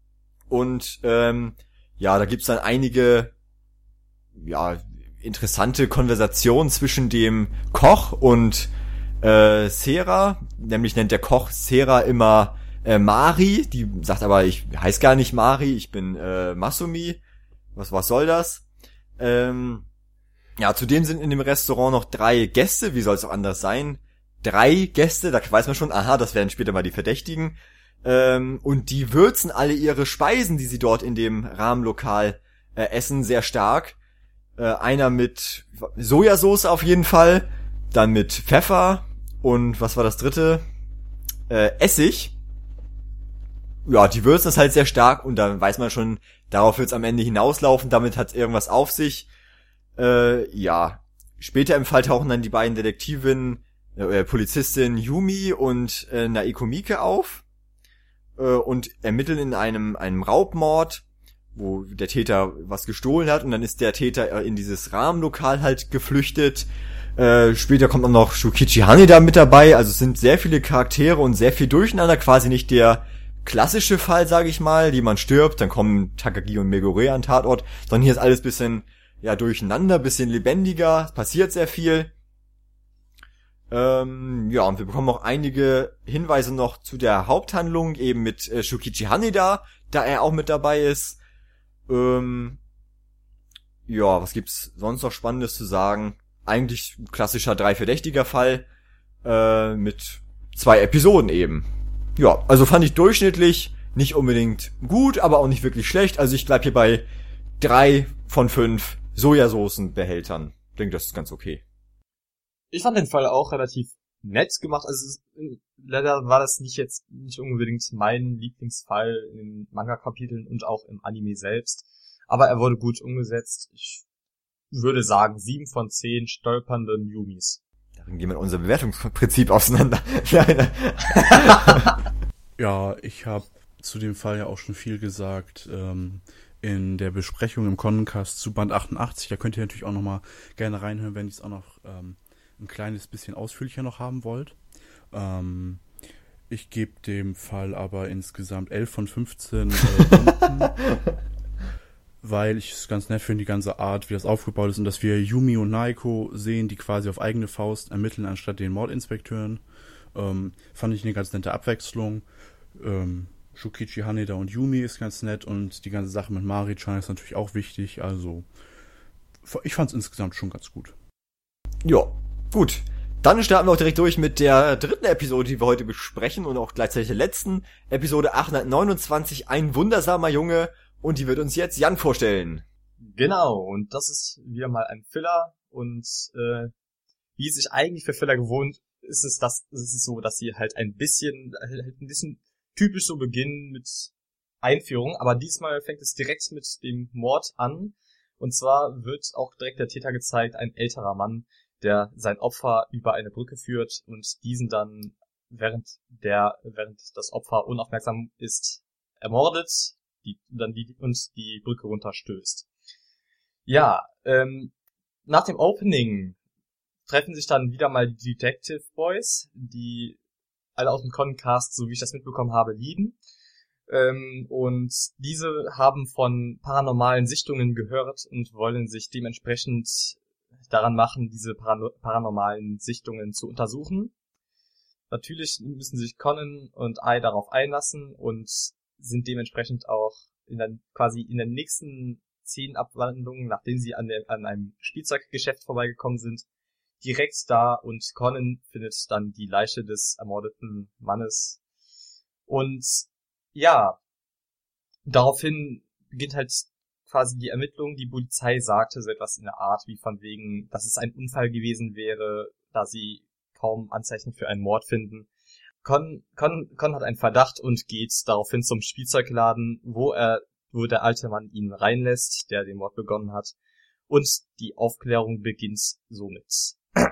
und ähm, ja, da gibt's dann einige ja interessante Konversationen zwischen dem Koch und äh, Sera. Nämlich nennt der Koch Sera immer äh, Mari. Die sagt aber, ich heiß gar nicht Mari, ich bin äh, Masumi. Was was soll das? Ähm, ja, zudem sind in dem Restaurant noch drei Gäste. Wie soll es auch anders sein? Drei Gäste, da weiß man schon, aha, das werden später mal die Verdächtigen. Ähm, und die würzen alle ihre Speisen, die sie dort in dem Rahmenlokal äh, essen, sehr stark. Äh, einer mit Sojasauce auf jeden Fall, dann mit Pfeffer und was war das dritte? Äh, Essig. Ja, die würzen das halt sehr stark und dann weiß man schon, darauf wird's am Ende hinauslaufen, damit hat's irgendwas auf sich. Äh, ja, später im Fall tauchen dann die beiden Detektivinnen, äh, Polizistin Yumi und äh, Naeko Mike auf äh, und ermitteln in einem einem Raubmord, wo der Täter was gestohlen hat und dann ist der Täter äh, in dieses Rahmenlokal halt geflüchtet. Äh, später kommt auch noch Shukichi Haneda mit dabei, also es sind sehr viele Charaktere und sehr viel Durcheinander, quasi nicht der klassische Fall, sage ich mal, jemand stirbt, dann kommen Takagi und Megure an Tatort, sondern hier ist alles bisschen ja durcheinander, bisschen lebendiger, es passiert sehr viel. Ähm, ja, und wir bekommen auch einige Hinweise noch zu der Haupthandlung, eben mit äh, Shukichi Haneda, da er auch mit dabei ist. Ähm, ja, was gibt's sonst noch Spannendes zu sagen? Eigentlich ein klassischer Drei-Verdächtiger-Fall äh, mit zwei Episoden eben. Ja, also fand ich durchschnittlich, nicht unbedingt gut, aber auch nicht wirklich schlecht. Also ich bleib hier bei drei von fünf Sojasoßenbehältern. Ich denke, das ist ganz okay. Ich fand den Fall auch relativ nett gemacht. Also es, leider war das nicht jetzt nicht unbedingt mein Lieblingsfall in den Manga-Kapiteln und auch im Anime selbst. Aber er wurde gut umgesetzt. Ich würde sagen, sieben von zehn stolpernden Yumis. Darin gehen wir unser Bewertungsprinzip auseinander. Ja, ich habe zu dem Fall ja auch schon viel gesagt, ähm, in der Besprechung im Connencast zu Band achtundachtzig. Da könnt ihr natürlich auch nochmal gerne reinhören, wenn ihr es auch noch ähm, ein kleines bisschen ausführlicher noch haben wollt. Ähm, ich gebe dem Fall aber insgesamt elf von fünfzehn äh, Punkten, weil ich es ganz nett finde, die ganze Art, wie das aufgebaut ist und dass wir Yumi und Naiko sehen, die quasi auf eigene Faust ermitteln, anstatt den Mordinspekteuren. Ähm, fand ich eine ganz nette Abwechslung. Ähm, Shukichi, Haneda und Yumi ist ganz nett und die ganze Sache mit Mari-chan ist natürlich auch wichtig. Also, ich fand es insgesamt schon ganz gut. Ja, gut. Dann starten wir auch direkt durch mit der dritten Episode, die wir heute besprechen und auch gleichzeitig der letzten. Episode achthundertneunundzwanzig, ein wundersamer Junge, und die wird uns jetzt Jan vorstellen. Genau, und das ist wieder mal ein Filler und äh, wie es sich eigentlich für Filler gewohnt ist es, dass, ist es so, dass sie halt ein bisschen, halt ein bisschen typisch so beginnen mit Einführung, aber diesmal fängt es direkt mit dem Mord an. Und zwar wird auch direkt der Täter gezeigt, ein älterer Mann, der sein Opfer über eine Brücke führt und diesen dann, während der, während das Opfer unaufmerksam ist, ermordet, die, dann die, und die Brücke runterstößt. Ja, ähm, nach dem Opening treffen sich dann wieder mal die Detective Boys, die alle aus dem Connencast, so wie ich das mitbekommen habe, lieben. Ähm, und diese haben von paranormalen Sichtungen gehört und wollen sich dementsprechend daran machen, diese paran- paranormalen Sichtungen zu untersuchen. Natürlich müssen sich Conan und Ai darauf einlassen und sind dementsprechend auch in der, quasi in der nächsten Szenenabwandlung, nachdem sie an, der, an einem Spielzeuggeschäft vorbeigekommen sind, direkt da und Conan findet dann die Leiche des ermordeten Mannes. Und ja, daraufhin beginnt halt quasi die Ermittlung. Die Polizei sagte so etwas in der Art wie von wegen, dass es ein Unfall gewesen wäre, da sie kaum Anzeichen für einen Mord finden. Con, Con, Con hat einen Verdacht und geht daraufhin zum Spielzeugladen, wo er, wo der alte Mann ihn reinlässt, der den Mord begonnen hat. Und die Aufklärung beginnt somit.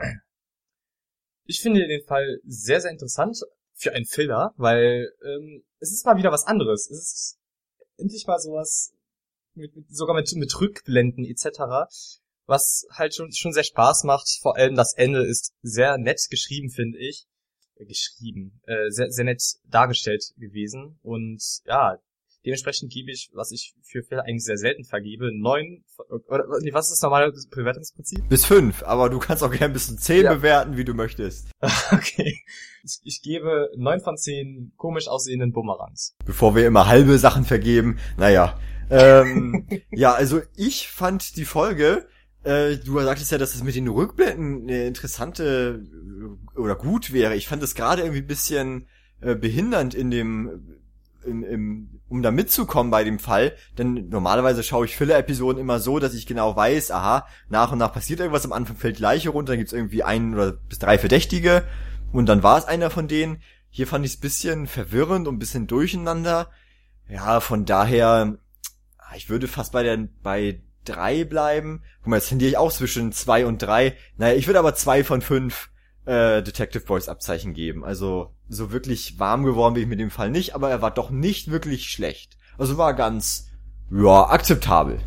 Ich finde den Fall sehr, sehr interessant für einen Filler, weil ähm, es ist mal wieder was anderes. Es ist endlich mal sowas, mit, mit, sogar mit, mit Rückblenden et cetera, was halt schon, schon sehr Spaß macht. Vor allem das Ende ist sehr nett geschrieben, finde ich. Äh, geschrieben, äh, sehr, sehr nett dargestellt gewesen. Und ja, dementsprechend gebe ich, was ich für Fälle eigentlich sehr selten vergebe, neun, oder, nee, was ist das normale Bewertungsprinzip? Bis fünf, aber du kannst auch gerne bis zu zehn ja. bewerten, wie du möchtest. Okay. Ich, ich gebe neun von zehn komisch aussehenden Bumerangs. Bevor wir immer halbe Sachen vergeben, naja. Ähm, ja, also ich fand die Folge, äh, du sagtest ja, dass es mit den Rückblenden eine interessante oder gut wäre. Ich fand es gerade irgendwie ein bisschen äh, behindernd in dem Im, im, um da mitzukommen bei dem Fall, denn normalerweise schaue ich Filler-Episoden immer so, dass ich genau weiß, aha, nach und nach passiert irgendwas, am Anfang fällt die Leiche runter, dann gibt's irgendwie ein oder bis drei Verdächtige und dann war es einer von denen. Hier fand ich es ein bisschen verwirrend und ein bisschen durcheinander. Ja, von daher, ich würde fast bei der bei drei bleiben. Guck mal, jetzt tendiere ich auch zwischen zwei und drei. Naja, ich würde aber zwei von fünf äh, Detective Boys Abzeichen geben. Also so wirklich warm geworden bin ich mit dem Fall nicht, aber er war doch nicht wirklich schlecht. Also war ganz, ja, akzeptabel.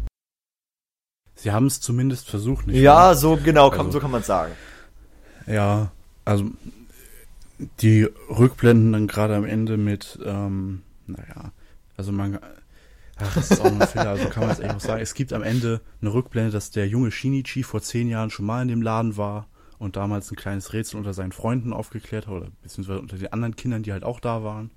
Sie haben es zumindest versucht, nicht? Ja, wahr? so genau, kann, also, so kann man sagen. Ja, also die Rückblenden dann gerade am Ende mit, ähm, naja, also man, ach, das ist auch noch ein Fehler, also kann man jetzt echt auch sagen, es gibt am Ende eine Rückblende, dass der junge Shinichi vor zehn Jahren schon mal in dem Laden war und damals ein kleines Rätsel unter seinen Freunden aufgeklärt hat, oder beziehungsweise unter den anderen Kindern, die halt auch da waren.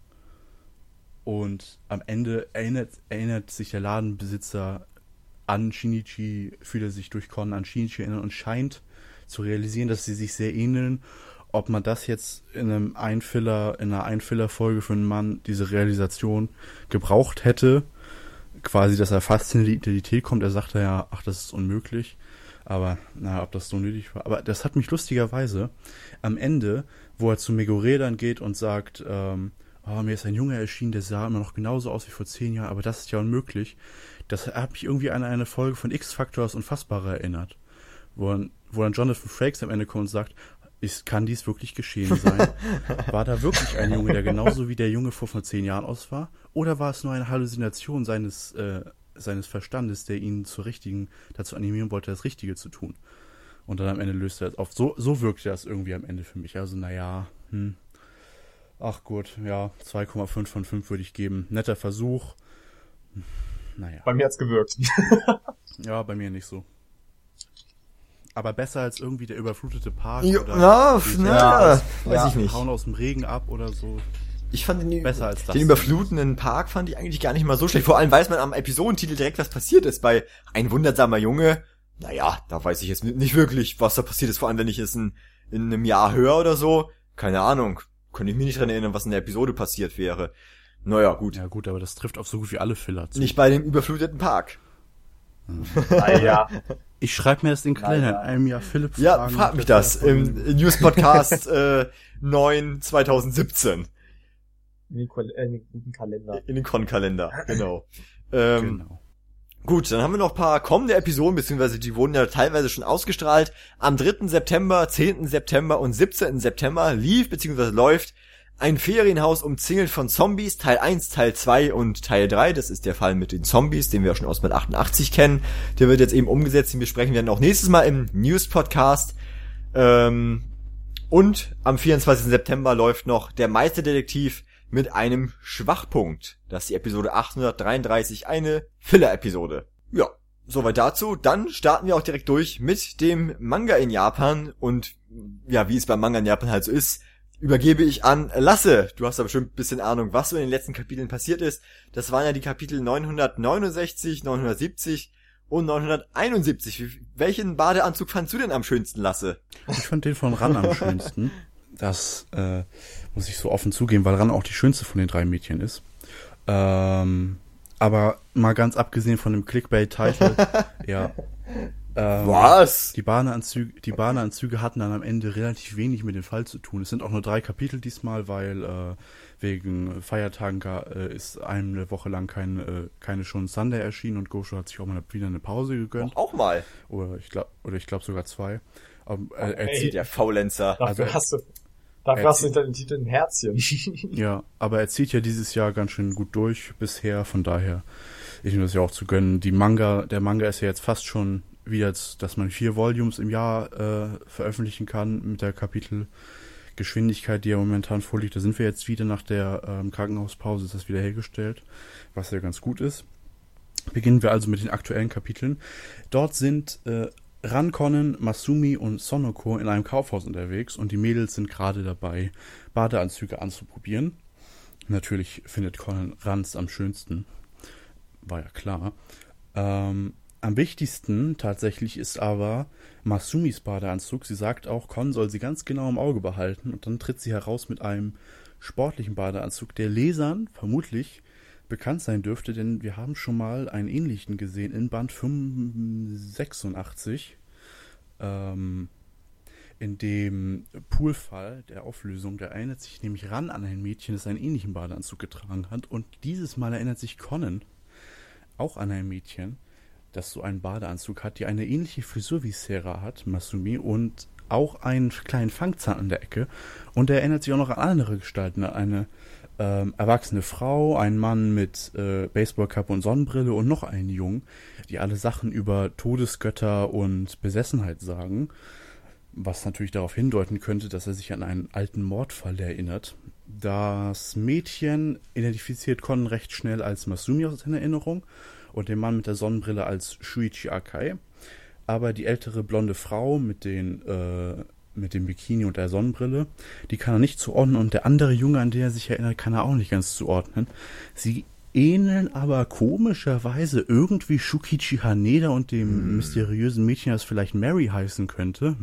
Und am Ende erinnert, erinnert sich der Ladenbesitzer an Shinichi, fühlt er sich durch Con an Shinichi erinnern und scheint zu realisieren, dass sie sich sehr ähneln. Ob man das jetzt in einem Einfiller, in einer Einfiller-Folge für einen Mann, diese Realisation gebraucht hätte, quasi, dass er fast in die Identität kommt, er sagte ja, ach, das ist unmöglich. Aber, naja, ob das so nötig war. Aber das hat mich lustigerweise am Ende, wo er zu Megure dann geht und sagt, ähm, oh, oh, mir ist ein Junge erschienen, der sah immer noch genauso aus wie vor zehn Jahren, aber das ist ja unmöglich. Das hat mich irgendwie an eine Folge von X-Factor das Unfassbare erinnert, wo dann, wo dann Jonathan Frakes am Ende kommt und sagt, ist, kann dies wirklich geschehen sein? War da wirklich ein Junge, der genauso wie der Junge vor, vor zehn Jahren aus war? Oder war es nur eine Halluzination seines, äh, seines Verstandes, der ihn zur richtigen, dazu animieren wollte, das Richtige zu tun? Und dann am Ende löst er es auf. So, so wirkte das irgendwie am Ende für mich. Also, naja, hm. Ach gut, ja, zwei Komma fünf von fünf würde ich geben. Netter Versuch. Naja. Bei mir hat's gewirkt. Ja, bei mir nicht so. Aber besser als irgendwie der überflutete Park Ja, oder na, diese- na, weiß ja, ich nicht. hauen aus dem Regen ab oder so. Ich fand den, Besser als das. den überflutenden Park fand ich eigentlich gar nicht mal so schlecht. Vor allem weiß man am Episodentitel direkt, was passiert ist. Bei Ein wundersamer Junge, naja, da weiß ich jetzt nicht wirklich, was da passiert ist. Vor allem, wenn ich es in, in einem Jahr höre oder so. Keine Ahnung. Könnte ich mich nicht dran erinnern, was in der Episode passiert wäre. Naja, gut. Ja gut, aber das trifft auf so gut wie alle Filler zu. Nicht bei dem überfluteten Park. Naja. Ich schreibe mir das in den Kalender in Naja. einem Jahr. Philipp Ja, fragen, frag mich dass das. er Im von- News Podcast äh, neun zwanzig siebzehn. In den, Kal- äh, in den guten Kalender. In den Con-Kalender, genau. Ähm, Genau. Gut, dann haben wir noch ein paar kommende Episoden, beziehungsweise die wurden ja teilweise schon ausgestrahlt. Am dritten September, zehnten September und siebzehnten September lief, beziehungsweise läuft Ein Ferienhaus umzingelt von Zombies, Teil eins, Teil zwei und Teil drei. Das ist der Fall mit den Zombies, den wir ja schon aus mit achtundachtzig kennen. Der wird jetzt eben umgesetzt, den besprechen wir dann auch nächstes Mal im News-Podcast. Ähm, und am vierundzwanzigsten September läuft noch Der Meisterdetektiv mit einem Schwachpunkt. Das ist die Episode achthundertdreiunddreißig, eine Filler-Episode. Ja, soweit dazu. Dann starten wir auch direkt durch mit dem Manga in Japan. Und ja, wie es beim Manga in Japan halt so ist, übergebe ich an Lasse. Du hast da bestimmt ein bisschen Ahnung, was so in den letzten Kapiteln passiert ist. Das waren ja die Kapitel neunhundertneunundsechzig, neunhundertsiebzig und neunhunderteinundsiebzig. Wie- Welchen Badeanzug fandst du denn am schönsten, Lasse? Ich fand den von Ran am schönsten. Das äh, muss ich so offen zugeben, weil Ran auch die schönste von den drei Mädchen ist. Ähm, aber mal ganz abgesehen von dem Clickbait-Titel, ja. Ähm, Was? Die Badeanzüge, die Badeanzüge hatten dann am Ende relativ wenig mit dem Fall zu tun. Es sind auch nur drei Kapitel diesmal, weil äh, wegen Feiertagen ga- äh, ist eine Woche lang kein, äh, keine Shonen Sunday erschienen und Gosho hat sich auch mal wieder eine Pause gegönnt. Auch mal. Oder ich glaube, oder ich glaube sogar zwei. Aber, äh, er Ey. zieht, Der Faulenzer. Dafür Also, hast du, dafür er hast du zieht- hinter den Titel ein Herzchen. ja, aber er zieht ja dieses Jahr ganz schön gut durch bisher, von daher ich mir das ja auch zu gönnen. Die Manga, der Manga ist ja jetzt fast schon wieder, jetzt, dass man vier Volumes im Jahr äh, veröffentlichen kann mit der Kapitelgeschwindigkeit, die ja momentan vorliegt. Da sind wir jetzt wieder nach der ähm, Krankenhauspause, ist das wieder hergestellt, was ja ganz gut ist. Beginnen wir also mit den aktuellen Kapiteln. Dort sind äh, Rankonnen, Masumi und Sonoko in einem Kaufhaus unterwegs und die Mädels sind gerade dabei, Badeanzüge anzuprobieren. Natürlich findet Conan Rans am schönsten. War ja klar. Ähm, am wichtigsten tatsächlich ist aber Masumis Badeanzug. Sie sagt auch, Con soll sie ganz genau im Auge behalten und dann tritt sie heraus mit einem sportlichen Badeanzug, der Lesern vermutlich bekannt sein dürfte, denn wir haben schon mal einen ähnlichen gesehen in Band fünfhundertsechsundachtzig, ähm, in dem Poolfall der Auflösung. Da erinnert sich nämlich Ran an ein Mädchen, das einen ähnlichen Badeanzug getragen hat, und dieses Mal erinnert sich Conan auch an ein Mädchen, das so einen Badeanzug hat, die eine ähnliche Frisur wie Sarah hat, Masumi, und auch einen kleinen Fangzahn an der Ecke. Und er erinnert sich auch noch an andere Gestalten, an eine ähm, erwachsene Frau, einen Mann mit äh, Baseballkappe und Sonnenbrille und noch einen Jungen, die alle Sachen über Todesgötter und Besessenheit sagen, was natürlich darauf hindeuten könnte, dass er sich an einen alten Mordfall erinnert. Das Mädchen identifiziert Conan recht schnell als Masumi aus seiner Erinnerung und den Mann mit der Sonnenbrille als Shuichi Akai. Aber die ältere blonde Frau mit den äh, mit dem Bikini und der Sonnenbrille, die kann er nicht zuordnen, und der andere Junge, an den er sich erinnert, kann er auch nicht ganz zuordnen. Sie ähneln aber komischerweise irgendwie Shukichi Haneda und dem hm. mysteriösen Mädchen, das vielleicht Mary heißen könnte.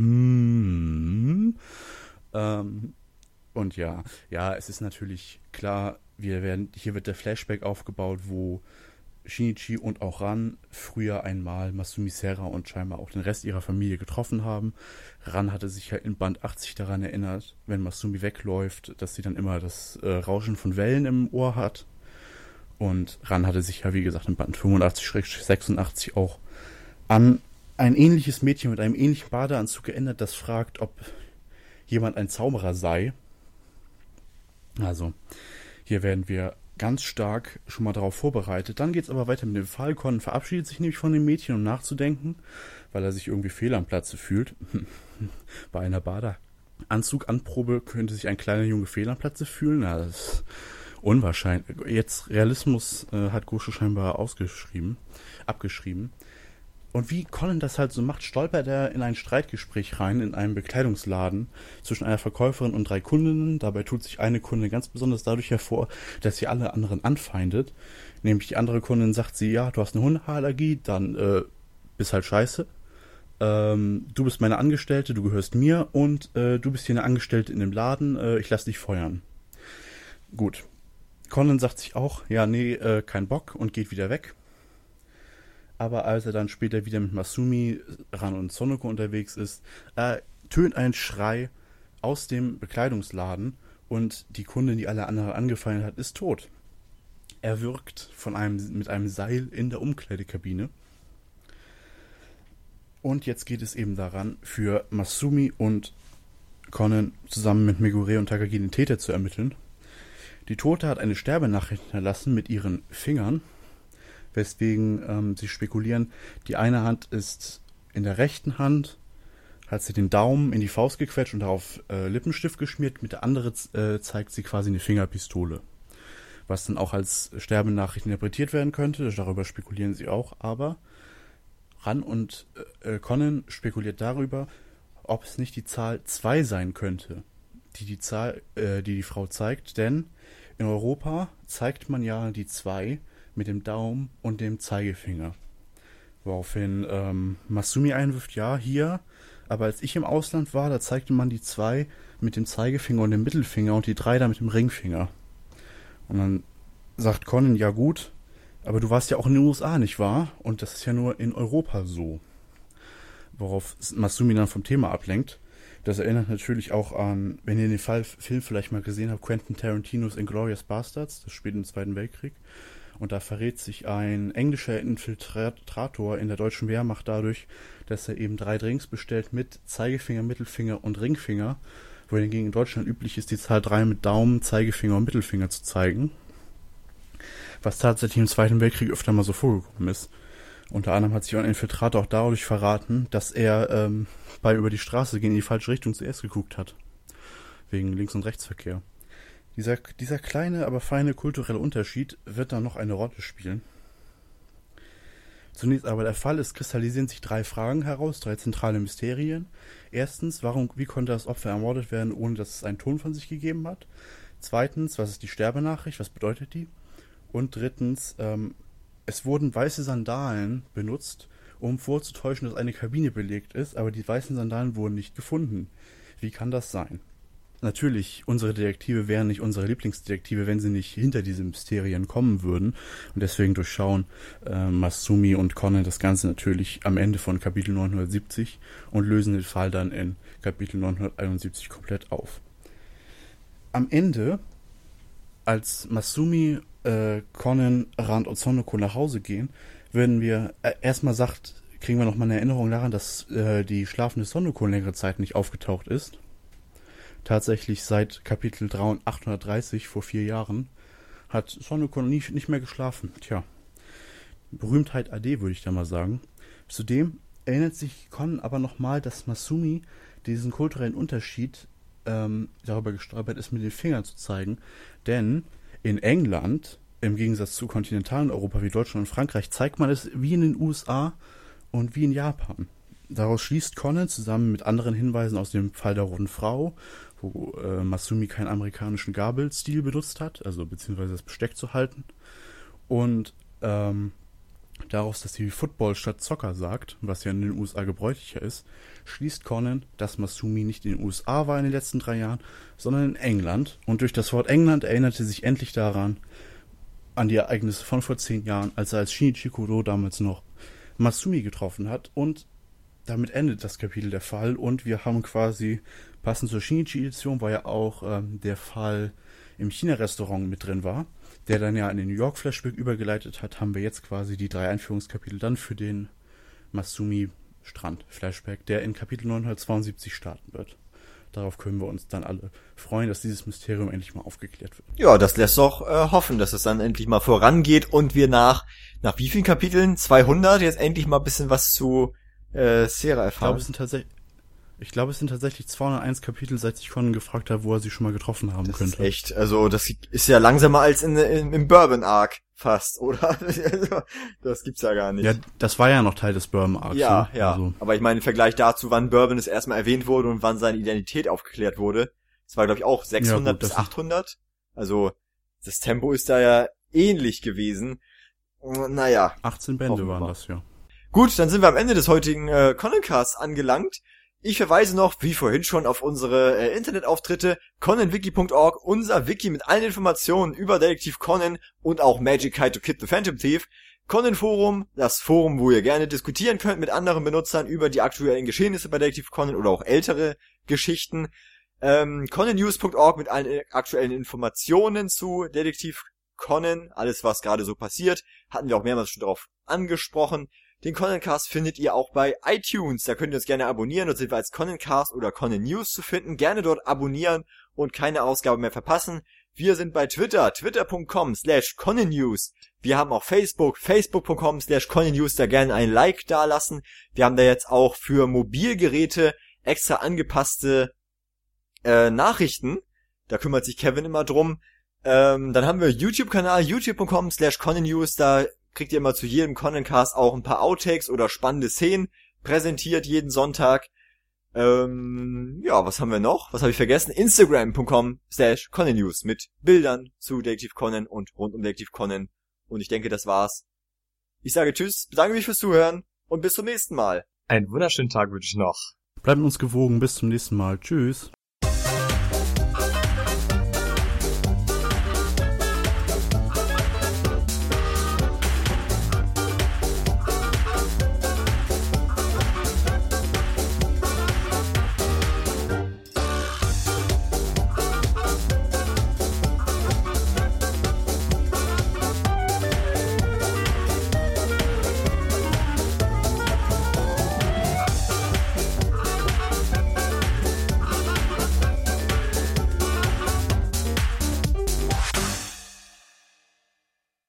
Hm. Ähm, und ja, ja, es ist natürlich klar, wir werden, hier wird der Flashback aufgebaut, wo Shinichi und auch Ran früher einmal Masumi Sera und scheinbar auch den Rest ihrer Familie getroffen haben. Ran hatte sich ja in Band achtzig daran erinnert, wenn Masumi wegläuft, dass sie dann immer das äh, Rauschen von Wellen im Ohr hat. Und Ran hatte sich ja, wie gesagt, in Band fünfundachtzig sechsundachtzig auch an ein ähnliches Mädchen mit einem ähnlichen Badeanzug geändert, das fragt, ob jemand ein Zauberer sei. Also, hier werden wir ganz stark schon mal darauf vorbereitet. Dann geht es aber weiter mit dem Fall. Conan verabschiedet sich nämlich von dem Mädchen, um nachzudenken, weil er sich irgendwie fehl am Platze fühlt. Bei einer Badeanzuganprobe könnte sich ein kleiner Junge fehl am Platze fühlen. Na, das ist unwahrscheinlich. Jetzt Realismus äh, hat Gosho scheinbar ausgeschrieben, abgeschrieben. Und wie Conan das halt so macht, stolpert er in ein Streitgespräch rein in einem Bekleidungsladen zwischen einer Verkäuferin und drei Kundinnen. Dabei tut sich eine Kundin ganz besonders dadurch hervor, dass sie alle anderen anfeindet. Nämlich die andere Kundin sagt sie, ja, du hast eine Hundehaarallergie, dann äh, bist halt scheiße. Ähm, du bist meine Angestellte, du gehörst mir und äh, du bist hier eine Angestellte in dem Laden, äh, ich lass dich feuern. Gut. Conan sagt sich auch, ja, nee, äh, kein Bock und geht wieder weg. Aber als er dann später wieder mit Masumi, Ran und Sonoko unterwegs ist, äh, tönt ein Schrei aus dem Bekleidungsladen und die Kundin, die alle anderen angefallen hat, ist tot. Er wirkt von einem, mit einem Seil in der Umkleidekabine. Und jetzt geht es eben daran, für Masumi und Conan zusammen mit Megure und Takagi den Täter zu ermitteln. Die Tote hat eine Sterbenachricht hinterlassen mit ihren Fingern, weswegen ähm, sie spekulieren, die eine Hand ist in der rechten Hand, hat sie den Daumen in die Faust gequetscht und darauf äh, Lippenstift geschmiert, mit der anderen äh, zeigt sie quasi eine Fingerpistole. Was dann auch als Sterbenachricht interpretiert werden könnte, darüber spekulieren sie auch, aber Ran und äh, Conan spekuliert darüber, ob es nicht die Zahl zwei sein könnte, die die Zahl, äh, die die Frau zeigt, denn in Europa zeigt man ja die zwei mit dem Daumen und dem Zeigefinger. Woraufhin ähm, Masumi einwirft, ja, hier, aber als ich im Ausland war, da zeigte man die zwei mit dem Zeigefinger und dem Mittelfinger und die drei da mit dem Ringfinger. Und dann sagt Conan, ja gut, aber du warst ja auch in den U S A, nicht wahr? Und das ist ja nur in Europa so. Worauf Masumi dann vom Thema ablenkt. Das erinnert natürlich auch an, wenn ihr den Fall, Film vielleicht mal gesehen habt, Quentin Tarantinos Inglourious Basterds, das spielt im Zweiten Weltkrieg. Und da verrät sich ein englischer Infiltrator in der deutschen Wehrmacht dadurch, dass er eben drei Drinks bestellt mit Zeigefinger, Mittelfinger und Ringfinger, wo hingegen in Deutschland üblich ist, die Zahl drei mit Daumen, Zeigefinger und Mittelfinger zu zeigen. Was tatsächlich im Zweiten Weltkrieg öfter mal so vorgekommen ist. Unter anderem hat sich ein Infiltrator auch dadurch verraten, dass er ähm, beim über die Straße gehen in die falsche Richtung zuerst geguckt hat. Wegen Links- und Rechtsverkehr. Dieser, dieser kleine, aber feine kulturelle Unterschied wird dann noch eine Rolle spielen. Zunächst aber der Fall ist, kristallisieren sich drei Fragen heraus, drei zentrale Mysterien. Erstens, warum, wie konnte das Opfer ermordet werden, ohne dass es einen Ton von sich gegeben hat? Zweitens, was ist die Sterbenachricht, was bedeutet die? Und drittens, ähm, es wurden weiße Sandalen benutzt, um vorzutäuschen, dass eine Kabine belegt ist, aber die weißen Sandalen wurden nicht gefunden. Wie kann das sein? Natürlich, unsere Detektive wären nicht unsere Lieblingsdetektive, wenn sie nicht hinter diese Mysterien kommen würden. Und deswegen durchschauen äh, Masumi und Conan das Ganze natürlich am Ende von Kapitel neunhundertsiebzig und lösen den Fall dann in Kapitel neunhunderteinundsiebzig komplett auf. Am Ende, als Masumi, äh, Conan, Rand und Sonoko nach Hause gehen, werden wir, äh, erstmal sagt, kriegen wir nochmal eine Erinnerung daran, dass äh, die schlafende Sonoko längere Zeit nicht aufgetaucht ist. Tatsächlich seit Kapitel achthundertdreißig, vor vier Jahren, hat Sonoko nie, nicht mehr geschlafen. Tja, Berühmtheit A D, würde ich da mal sagen. Zudem erinnert sich Conan aber nochmal, dass Masumi diesen kulturellen Unterschied ähm, darüber gestolpert ist, mit den Fingern zu zeigen. Denn in England, im Gegensatz zu kontinentalen Europa wie Deutschland und Frankreich, zeigt man es wie in den U S A und wie in Japan. Daraus schließt Conan zusammen mit anderen Hinweisen aus dem Fall der Roten Frau, wo äh, Masumi keinen amerikanischen Gabelstil benutzt hat, also beziehungsweise das Besteck zu halten, und ähm, daraus, dass sie Football statt Soccer sagt, was ja in den U S A gebräuchlicher ist, schließt Conan, dass Masumi nicht in den U S A war in den letzten drei Jahren, sondern in England, und durch das Wort England erinnerte sich endlich daran, an die Ereignisse von vor zehn Jahren, als er als Shinichi Kuro damals noch Masumi getroffen hat. Und damit endet das Kapitel der Fall. Und wir haben quasi, passend zur Shinichi-Edition, war ja auch ähm, der Fall im China-Restaurant mit drin war, der dann ja in den New York-Flashback übergeleitet hat, haben wir jetzt quasi die drei Einführungskapitel dann für den Masumi-Strand-Flashback, der in Kapitel neunhundertzweiundsiebzig starten wird. Darauf können wir uns dann alle freuen, dass dieses Mysterium endlich mal aufgeklärt wird. Ja, das lässt doch äh, hoffen, dass es dann endlich mal vorangeht und wir nach nach wie vielen Kapiteln? zweihundert jetzt endlich mal ein bisschen was zu äh, Sera erfahren. Ich glaube, es sind tatsächlich Ich glaube, es sind tatsächlich zweihunderteins Kapitel, seit ich Conan gefragt habe, wo er sie schon mal getroffen haben das könnte. Ist echt, also das ist ja langsamer als in, in im Bourbon Arc fast, oder? Das gibt's ja gar nicht. Ja, das war ja noch Teil des Bourbon Arcs. Ja, ne? ja. Also. Aber ich meine, im Vergleich dazu, wann Bourbon das erstmal erwähnt wurde und wann seine Identität aufgeklärt wurde, das war, glaube ich, auch sechshundert ja, gut, bis achthundert. Also das Tempo ist da ja ähnlich gewesen. Naja. achtzehn Bände waren das, ja. Gut, dann sind wir am Ende des heutigen äh, Conan-Casts angelangt. Ich verweise noch, wie vorhin schon, auf unsere äh, Internetauftritte, conan wiki punkt org, unser Wiki mit allen Informationen über Detektiv Conan und auch Magic Kite to Kid the Phantom Thief. Conan Forum, das Forum, wo ihr gerne diskutieren könnt mit anderen Benutzern über die aktuellen Geschehnisse bei Detektiv Conan oder auch ältere Geschichten. Ähm, conan news punkt org mit allen äh, aktuellen Informationen zu Detektiv Conan, alles was gerade so passiert, hatten wir auch mehrmals schon darauf angesprochen. Den Conancast findet ihr auch bei iTunes, da könnt ihr uns gerne abonnieren, dort sind wir als Conancast oder Conan News zu finden, gerne dort abonnieren und keine Ausgabe mehr verpassen. Wir sind bei Twitter, twitter punkt com slash Conan News. Wir haben auch Facebook, facebook punkt com slash Conan News, da gerne ein Like dalassen. Wir haben da jetzt auch für Mobilgeräte extra angepasste äh, Nachrichten, da kümmert sich Kevin immer drum. Ähm, dann haben wir YouTube-Kanal, youtube punkt com slash Conan News, da kriegt ihr immer zu jedem Conancast auch ein paar Outtakes oder spannende Szenen präsentiert jeden Sonntag. Ähm, ja, was haben wir noch? Was habe ich vergessen? instagram punkt com slash Conan News mit Bildern zu Detektiv Conan und rund um Detektiv Conan. Und ich denke, das war's. Ich sage Tschüss, bedanke mich fürs Zuhören und bis zum nächsten Mal. Einen wunderschönen Tag wünsche ich noch. Bleibt uns gewogen, bis zum nächsten Mal. Tschüss.